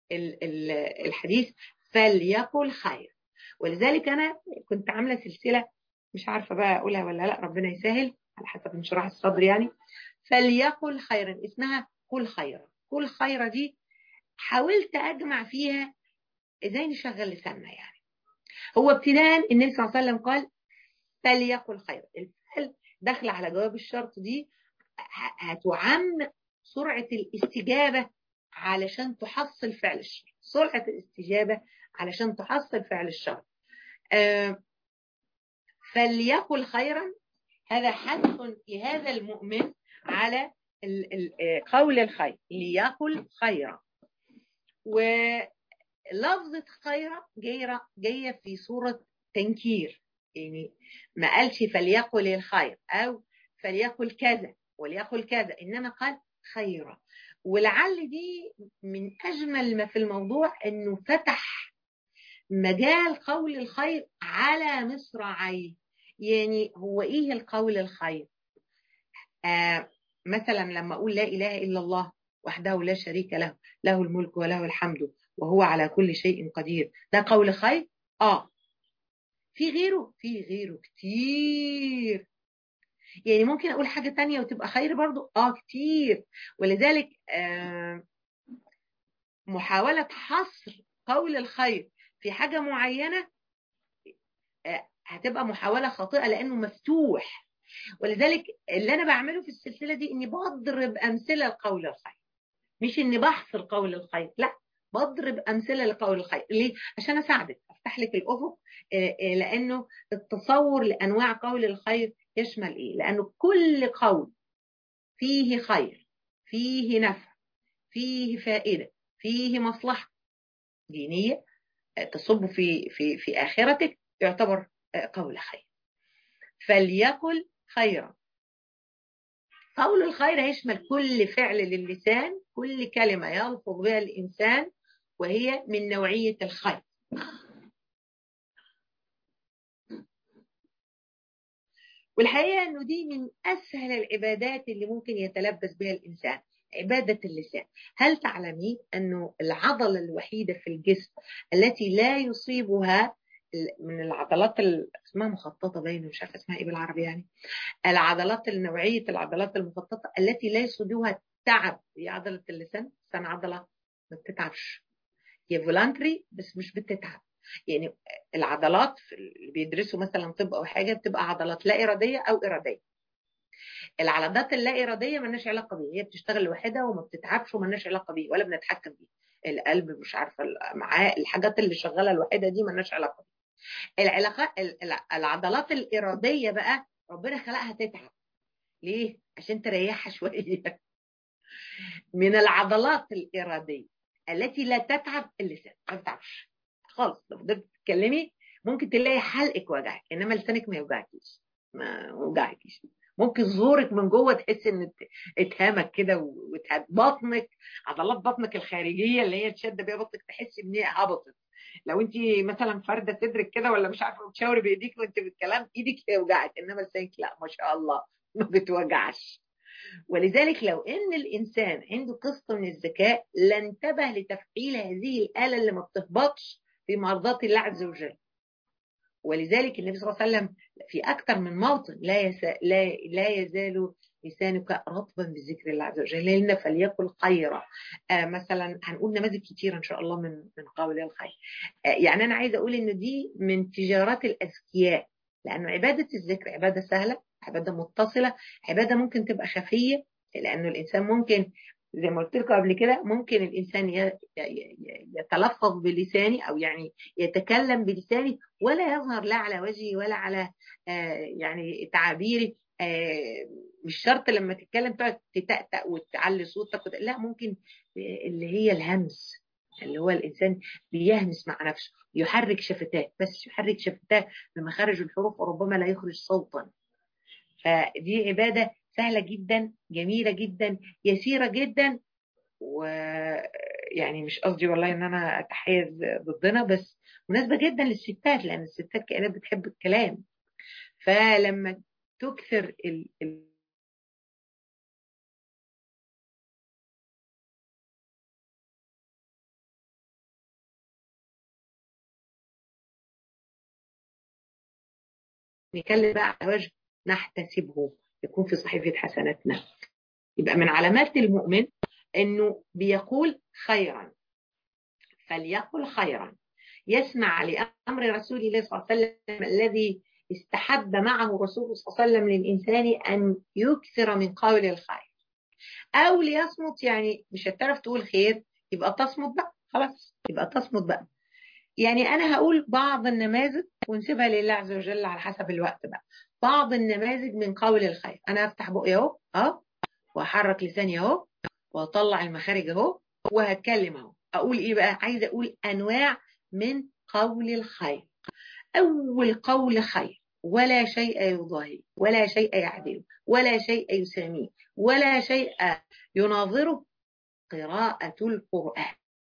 الحديث فليقل خير. ولذلك أنا كنت عاملة سلسلة مش عارفة بقى أقولها ولا لا، ربنا يسهل على حسب انشراح الصدر يعني. فليقل خيرا، اسمها قل خيرا. قل خيرا دي حاولت أجمع فيها إزاي نشغل لساننا يعني. هو ابتداء النبي صلى الله عليه وسلم قال فليقل خيرا، الفعل داخل على جواب الشرط دي هتعم سرعة الاستجابة علشان تحصل فعل الشر، سرعة الاستجابة علشان تحصل فعل الشر. آه فليقل خيرا، هذا حث لهذا المؤمن على قول الخير، ليقل خيرا. ولفظة خيرا جاية جاية في صورة تنكير، يعني ما قالش فليقل الخير أو فليقل كذا وليقل كذا، إنما قال خيرا. ولعل دي من أجمل ما في الموضوع أنه فتح مجال قول الخير على مصراعيه. يعني هو إيه القول الخير؟ آه مثلا لما أقول لا إله إلا الله وحده لا شريك له، له الملك وله الحمد وهو على كل شيء قدير، ده قول خير؟ آه في غيره؟ في غيره كتير. يعني ممكن أقول حاجة تانية وتبقى خير برضو؟ آه كتير. ولذلك آه محاولة حصر قول الخير في حاجة معينة آه هتبقى محاولة خاطئة لأنه مفتوح. ولذلك اللي أنا بعمله في السلسلة دي إني بضرب أمثلة لقول الخير، مش إني بحصر قول الخير، لا بضرب أمثلة لقول الخير. ليه؟ عشان أساعدك أفتح لك الأفق، لأنه التصور لأنواع قول الخير يشمل إيه؟ لأنه كل قول فيه خير، فيه نفع، فيه فائدة، فيه مصلحة دينية تصب في في في آخرتك يعتبر قول خير. فليقل خيرا. قول الخير يشمل كل فعل للسان، كل كلمة يلفظ بها الإنسان وهي من نوعية الخير. والحقيقة أنه دي من أسهل العبادات اللي ممكن يتلبس بها الإنسان، عبادة اللسان. هل تعلمين أنه العضلة الوحيدة في الجسم التي لا يصيبها من العضلات اسمها مخططة، باين مش عارفة اسمها إيه بالعربي، يعني العضلات النوعية العضلات المخططة التي لا يصيبها تعب هي عضلة اللسان. لسان عضلة ما بتتعبش، هي فولانتري بس مش بتتعب. يعني العضلات اللي بيدرسوا مثلا طب او حاجه بتبقى عضلات لا اراديه او اراديه. العضلات اللا اراديه مالناش علاقه بيها، هي بتشتغل لوحدها وما بتتعبش ومالناش علاقه بيها ولا بنتحكم بيها. القلب مش عارفه معاه، الحاجات اللي شغاله لوحدها دي مالناش علاقه بيها. العلاقه العضلات الاراديه بقى ربنا خلقها تتعب. ليه؟ عشان تريحها شويه. من العضلات الاراديه التي لا تتعب اللسان، ما بتتعبش خالص. لو فضلت تتكلمي ممكن تلاقي حلقك وجعك، انما لسانك ما يوجعكيش، ما وجعكيش. ممكن زورك من جوه تحس ان اتهمك كده واتهد بطنك، عضلات بطنك الخارجيه اللي هي تشد بيها بطنك تحس ان هي هبطت. لو انت مثلا فارده صدرك كده ولا مش عارفه بتشاوري بايديك وانت بالكلام ايدك هيوجعك، انما لسانك لا ما شاء الله ما بتوجعش. ولذلك لو ان الانسان عنده قسط من الذكاء لانتبه لتفعيل هذه الاله اللي ما بتهبطش في مرضات الله عز وجل. ولذلك النبي صلى الله عليه وسلم في اكثر من موطن لا يسا لا لا يزال لسانك رطبا بذكر الله عز وجل، لان فليقل خيرا. آه مثلا هنقول نماذج كتيره ان شاء الله من من قول الخير. آه يعني انا عايزه اقول ان دي من تجارات الاذكياء، لانه عباده الذكر عباده سهله، عباده متصله، عباده ممكن تبقى خفيه، لانه الانسان ممكن زي ما قلت لكم قبل كده ممكن الانسان يتلفظ بلسانه او يعني يتكلم بلسانه ولا يظهر لا على وجهه ولا على آه يعني تعابيره. آه مش شرط لما تتكلم تقعد تتأتأ وتعلي صوتك، لا ممكن اللي هي الهمس، اللي هو الانسان بيهمس مع نفسه، يحرك شفتاه، بس يحرك شفتاه بمخارج الحروف وربما لا يخرج صوتا. فدي عبادة سهلة جدا، جميلة جدا، يسيرة جدا. ويعني مش قصدي والله ان انا اتحيز ضدنا، بس مناسبة جدا للستات، لان الستات كائنات بتحب الكلام. فلما تكثر ال... ال... نتكلم بقى على وجه نحتسبه يكون في صحيفة حسناتنا، يبقى من علامات المؤمن انه بيقول خيرا. فليقل خيرا، يسمع لأمر رسول الله صلى الله عليه وسلم الذي استحب معه رسول صلى الله عليه وسلم للإنسان أن يكثر من قول الخير. أو ليصمت، يعني مش هتعرف تقول خير يبقى تصمت بقى، خلاص يبقى تصمت بقى. يعني أنا هقول بعض النماذج ونسيبها لله عز وجل على حسب الوقت بقى. بعض النماذج من قول الخير، أنا أفتح بقي أهو أهو وأحرك لساني أهو وأطلع المخارج أهو وهتكلم أهو. أقول إيه بقى؟ عايزة أقول أنواع من قول الخير. أول قول خير ولا شيء يضاهي ولا شيء يعدله ولا شيء يساميه ولا شيء يناظره قراءة القرآن.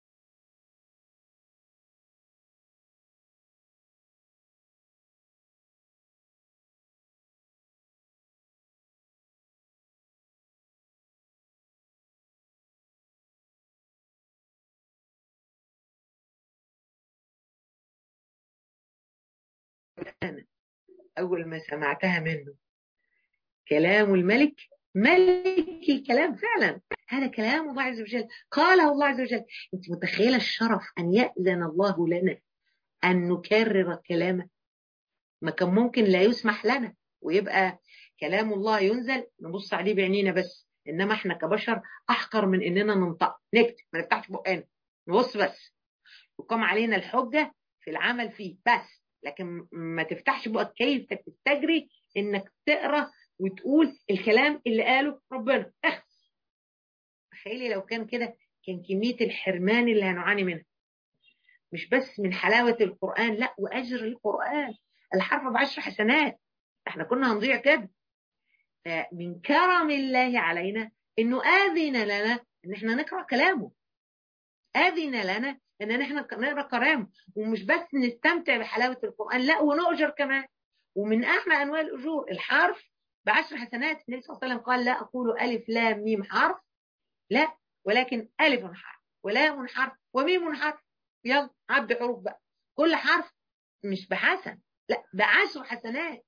أنا أول ما سمعتها منه كلام الملك، ملك الكلام فعلا، هذا كلام الله عز وجل قاله الله عز وجل. أنت متخيلة الشرف أن يأذن الله لنا أن نكرر كلامه؟ ما كان ممكن لا يسمح لنا ويبقى كلام الله ينزل نبص عليه بعينينا بس، انما احنا كبشر احقر من اننا ننطق نكتب ما نفتحش بقنا نبص بس، يقام علينا الحجه في العمل فيه بس، لكن ما تفتحش بقك كيف تستجري انك تقرا وتقول الكلام اللي قاله ربنا. اخس تخيلي لو كان كده كان كمية الحرمان اللي هنعاني منها، مش بس من حلاوة القرآن، لا وأجر القرآن، الحرف بعشر حسنات، احنا كنا هنضيع كده. من كرم الله علينا انه آذن لنا ان احنا نقرأ كلامه، آذن لنا ان احنا نقرأ كلامه، ومش بس نستمتع بحلاوة القرآن، لا ونؤجر كمان. ومن احلى انواع الاجور الحرف بعشر حسنات. النبي صلى الله عليه وسلم قال لا اقول الف لام ميم حرف، لا، ولكن الف حرف ولام حرف وميم حرف. يلا عد حروف بقى، كل حرف مش بحسن، لا بعشر حسنات.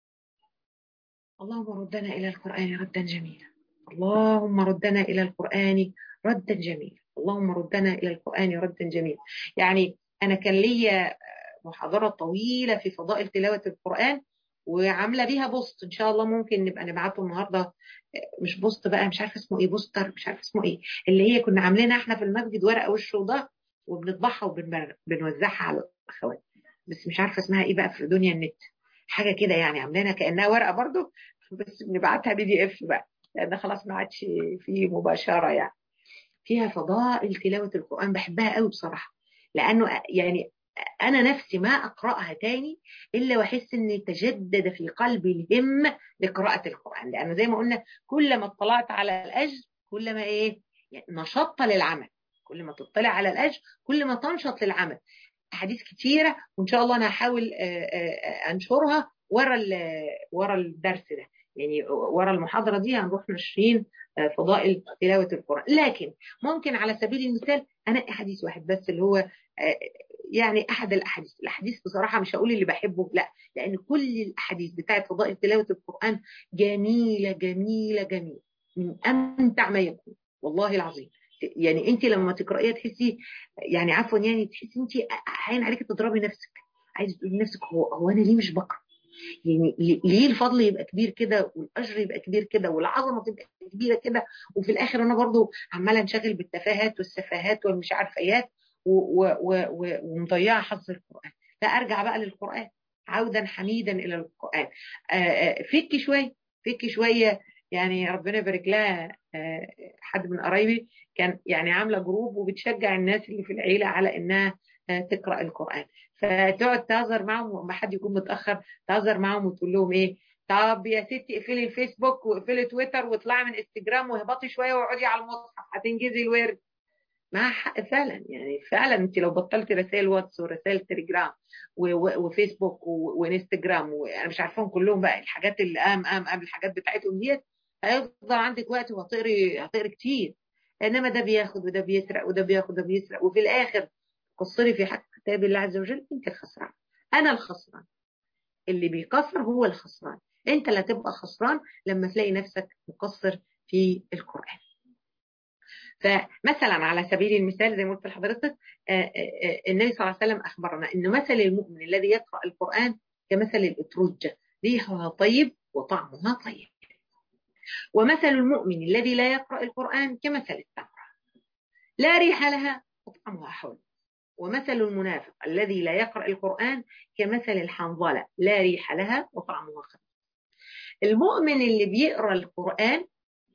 اللهم ردنا إلى القرآن ردا جميلا، اللهم ردنا إلى القرآن ردا جميلا، اللهم ردنا إلى القرآن ردا جميلا. يعني أنا كان لي محاضرة طويلة في فضائل تلاوة القرآن، وعاملة بيها بوست إن شاء الله ممكن نبقى نبعته النهاردة. مش بوست بقى، مش عارفة اسمه إيه، بوستر، مش عارفة اسمه إيه، اللي هي كنا عاملينها إحنا في المسجد ورقة وش وظهر، وبنطبعها وبنوزعها على الأخوات، بس مش عارفة اسمها إيه بقى في دنيا النت، حاجة كده يعني، عاملينها كأنها ورقة برضو، بس بنبعتها بي دي اف بقى، لان خلاص ما عادش فيه مباشره يعني. فيها فضائل تلاوه القران بحبها قوي بصراحه، لانه يعني انا نفسي ما اقراها تاني الا واحس ان تجدد في قلبي الهم لقراءه القران، لانه زي ما قلنا كل ما اطلعت على الاجر كل ما ايه يعني نشطت للعمل، كل ما تطلع على الاجر كل ما تنشط للعمل. احاديث كتيره، وان شاء الله انا هحاول انشرها ورا ورا الدرس ده، يعني ورا المحاضره دي هنروح ناشرين فضائل تلاوه القران. لكن ممكن على سبيل المثال انا حديث واحد بس اللي هو يعني احد الاحاديث، الاحاديث بصراحه مش هقول اللي بحبه لا، لان كل الاحاديث بتاعت فضائل تلاوه القران جميله جميله جميله، من امتع ما يكون والله العظيم. يعني انت لما تقرايها تحسي يعني عفوا يعني تحسي انت هين عليك تضربي نفسك، عايزه تقولي لنفسك هو هو انا ليه مش بقرا؟ يعني ليه الفضل يبقى كبير كده والاجر يبقى كبير كده والعظمه تبقى كبيره كده، وفي الاخر انا برضو عماله انشغل بالتفاهات والسفاهات والمش عارفه ايات ومضيعه حظ القران. لا، ارجع بقى للقران عودا حميدا الى القران. فكي شويه فكي شويه يعني ربنا يبارك لها. حد من قرايبي كان يعني عامله جروب وبتشجع الناس اللي في العيله على انها تقرا القران، فتقعد تهزر معهم لما حد يكون متاخر، تهزر معهم وتقول لهم ايه، طب يا ستي اقفلي الفيسبوك واقفلي تويتر واطلعي من انستجرام واهبطي شويه واقعدي على المصحف هتنجزي الورد. معها حق فعلا، يعني فعلا انت لو بطلتي رسائل واتس ورسائل تليجرام وفيسبوك وانستجرام وانا مش عارفاهم كلهم بقى الحاجات اللي قام قام قام الحاجات بتاعتهم ديت، هيفضل عندك وقت وهتقري هتقري كتير. انما ده بياخد وده بيسرق وده بياخد وده بيسرق، وفي الاخر قصري في حق كتاب الله عز وجل، انت الخسران، انا الخسران، اللي بيكسر هو الخسران، انت اللي هتبقى خسران لما تلاقي نفسك مقصر في القرآن. فمثلا على سبيل المثال زي ما قلت لحضرتك النبي صلى الله عليه وسلم اخبرنا ان مثل المؤمن الذي يقرأ القرآن كمثل الاترجة ريحها طيب وطعمها طيب، ومثل المؤمن الذي لا يقرأ القرآن كمثل التمرة لا ريح لها وطعمها حلو، ومثل المنافق الذي لا يقرأ القرآن كمثل الحنظلة لا ريح لها وطعمها خبيث. المؤمن اللي بيقرأ القرآن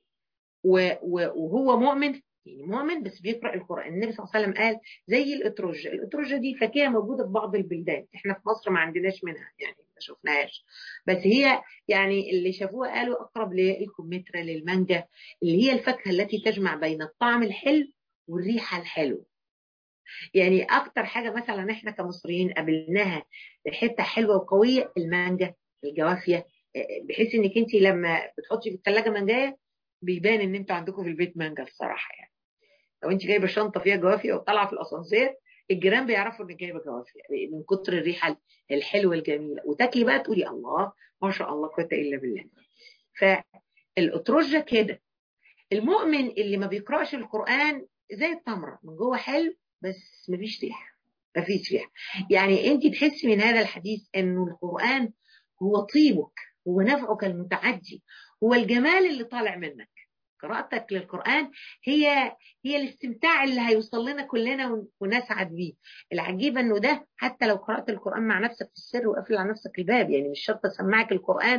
وهو مؤمن يعني مؤمن بس بيقرأ القرآن، النبي صلى الله عليه وسلم قال زي الاترجة، الاترجة دي فاكهة موجودة في بعض البلدان، احنا في مصر ما عندناش منها يعني ما شفناهاش، بس هي يعني اللي شافوها قالوا أقرب للكمثرى للمانجا، اللي هي الفاكهة التي تجمع بين الطعم الحلو والريحة الحلوة. يعني اكتر حاجه مثلا احنا كمصريين قابلناها حته حلوه وقويه المانجا الجوافيه، بحيث انك انت لما بتحطي في الثلاجه مانجايه بيبان ان انتوا عندكم في البيت مانجا الصراحه. يعني لو انت جايبه شنطه فيها جوافيه وطالعه في الاسانسير الجيران بيعرفوا انك جايبه جوافيه من كتر الريحه الحلوه الجميله، وتاكلي بقى تقولي الله ما شاء الله قوه الا بالله. فالاترجه كده. المؤمن اللي ما بيقراش القران زي التمره من جوه حلو بس مفيش ريحه، مفيش ريحه. يعني انت تحسي من هذا الحديث انه القران هو طيبك، هو نفعك المتعدي، هو الجمال اللي طالع منك. قراءتك للقران هي هي الاستمتاع اللي هيوصل لنا كلنا ونسعد بيه. العجيبه انه ده حتى لو قرات القران مع نفسك في السر وقافل على نفسك الباب، يعني مش شرط اسمعك القران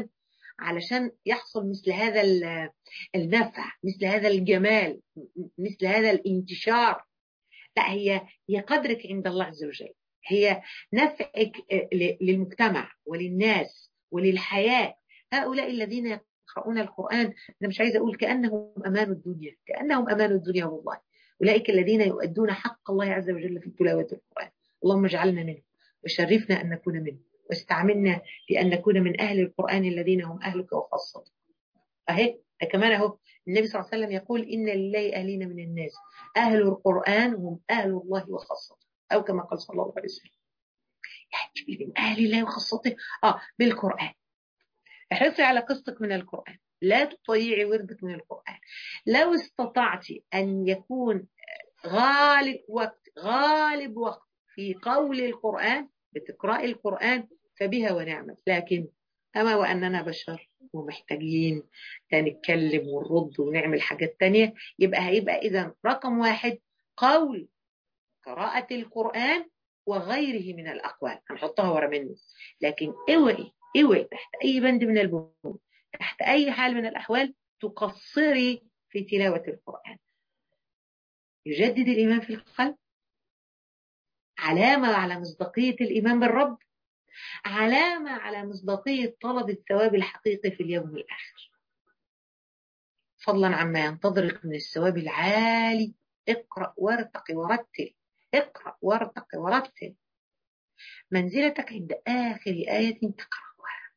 علشان يحصل مثل هذا النفع، مثل هذا الجمال، مثل هذا الانتشار. لا، هي هي قدرك عند الله عز وجل، هي نفعك للمجتمع وللناس وللحياة. هؤلاء الذين يقرؤون القرآن، أنا مش عايزة أقول كأنهم أمان الدنيا، كأنهم أمان الدنيا والله. أولئك الذين يؤدون حق الله عز وجل في تلاوة القرآن. اللهم اجعلنا منهم، وشرفنا أن نكون منهم، واستعملنا في أن نكون من أهل القرآن الذين هم أهلك وخاصتك. أهي كمان أهو النبي صلى الله عليه وسلم يقول إن لله أهلين من الناس، أهل القرآن هم أهل الله وخاصته، أو كما قال صلى الله عليه وسلم. يعني من أهل الله وخاصته آه بالقرآن. احرصي على قسطك من القرآن، لا تضيعي وردك من القرآن. لو استطعت أن يكون غالب وقت غالب وقت في قول القرآن، بتقرأي القرآن، فبها ونعمت. لكن أما وأننا بشر ومحتاجين نتكلم ونرد ونعمل حاجات تانية، يبقى هيبقى إذا رقم واحد قول قراءة القرآن وغيره من الأقوال هنحطها ورا منه. لكن اوعي اوعي تحت أي بند من البنود، تحت أي حال من الأحوال، تقصري في تلاوة القرآن. يجدد الإيمان في القلب، علامة على مصداقية الإيمان بالرب، علامة على مصداقية طلب الثواب الحقيقي في اليوم الآخر، فضلا عما ينتظرك من الثواب العالي. اقرأ وارتق ورتل، اقرأ وارتق ورتل، منزلتك عند آخر آية تقرأها.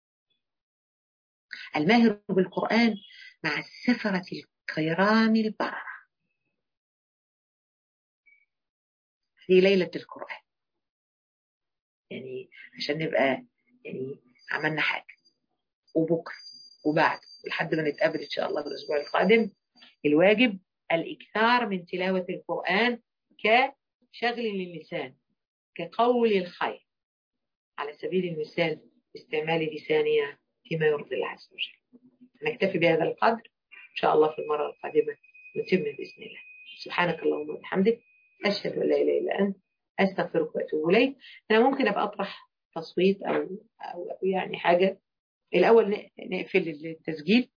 الماهر بالقرآن مع السفرة الكرام البررة. في ليلة القرآن، يعني عشان نبقى يعني عملنا حاجة. وبكرة وبعد لحد ما نتقابل إن شاء الله الأسبوع القادم، الواجب الإكثار من تلاوة القرآن كشغل للسان، كقول الخير، على سبيل المثال استعمال لساننا فيما يرضي الله عز وجل. نكتفي بهذا القدر إن شاء الله. في المرة القادمة نتم بإذن الله. سبحانك اللهم وبحمدك، أشهد أن لا إله إلا أنت، أستغفرك وأتوب إليك. أنا ممكن أبقى أطرح تصويت أو, أو يعني حاجة. الأول نقفل التسجيل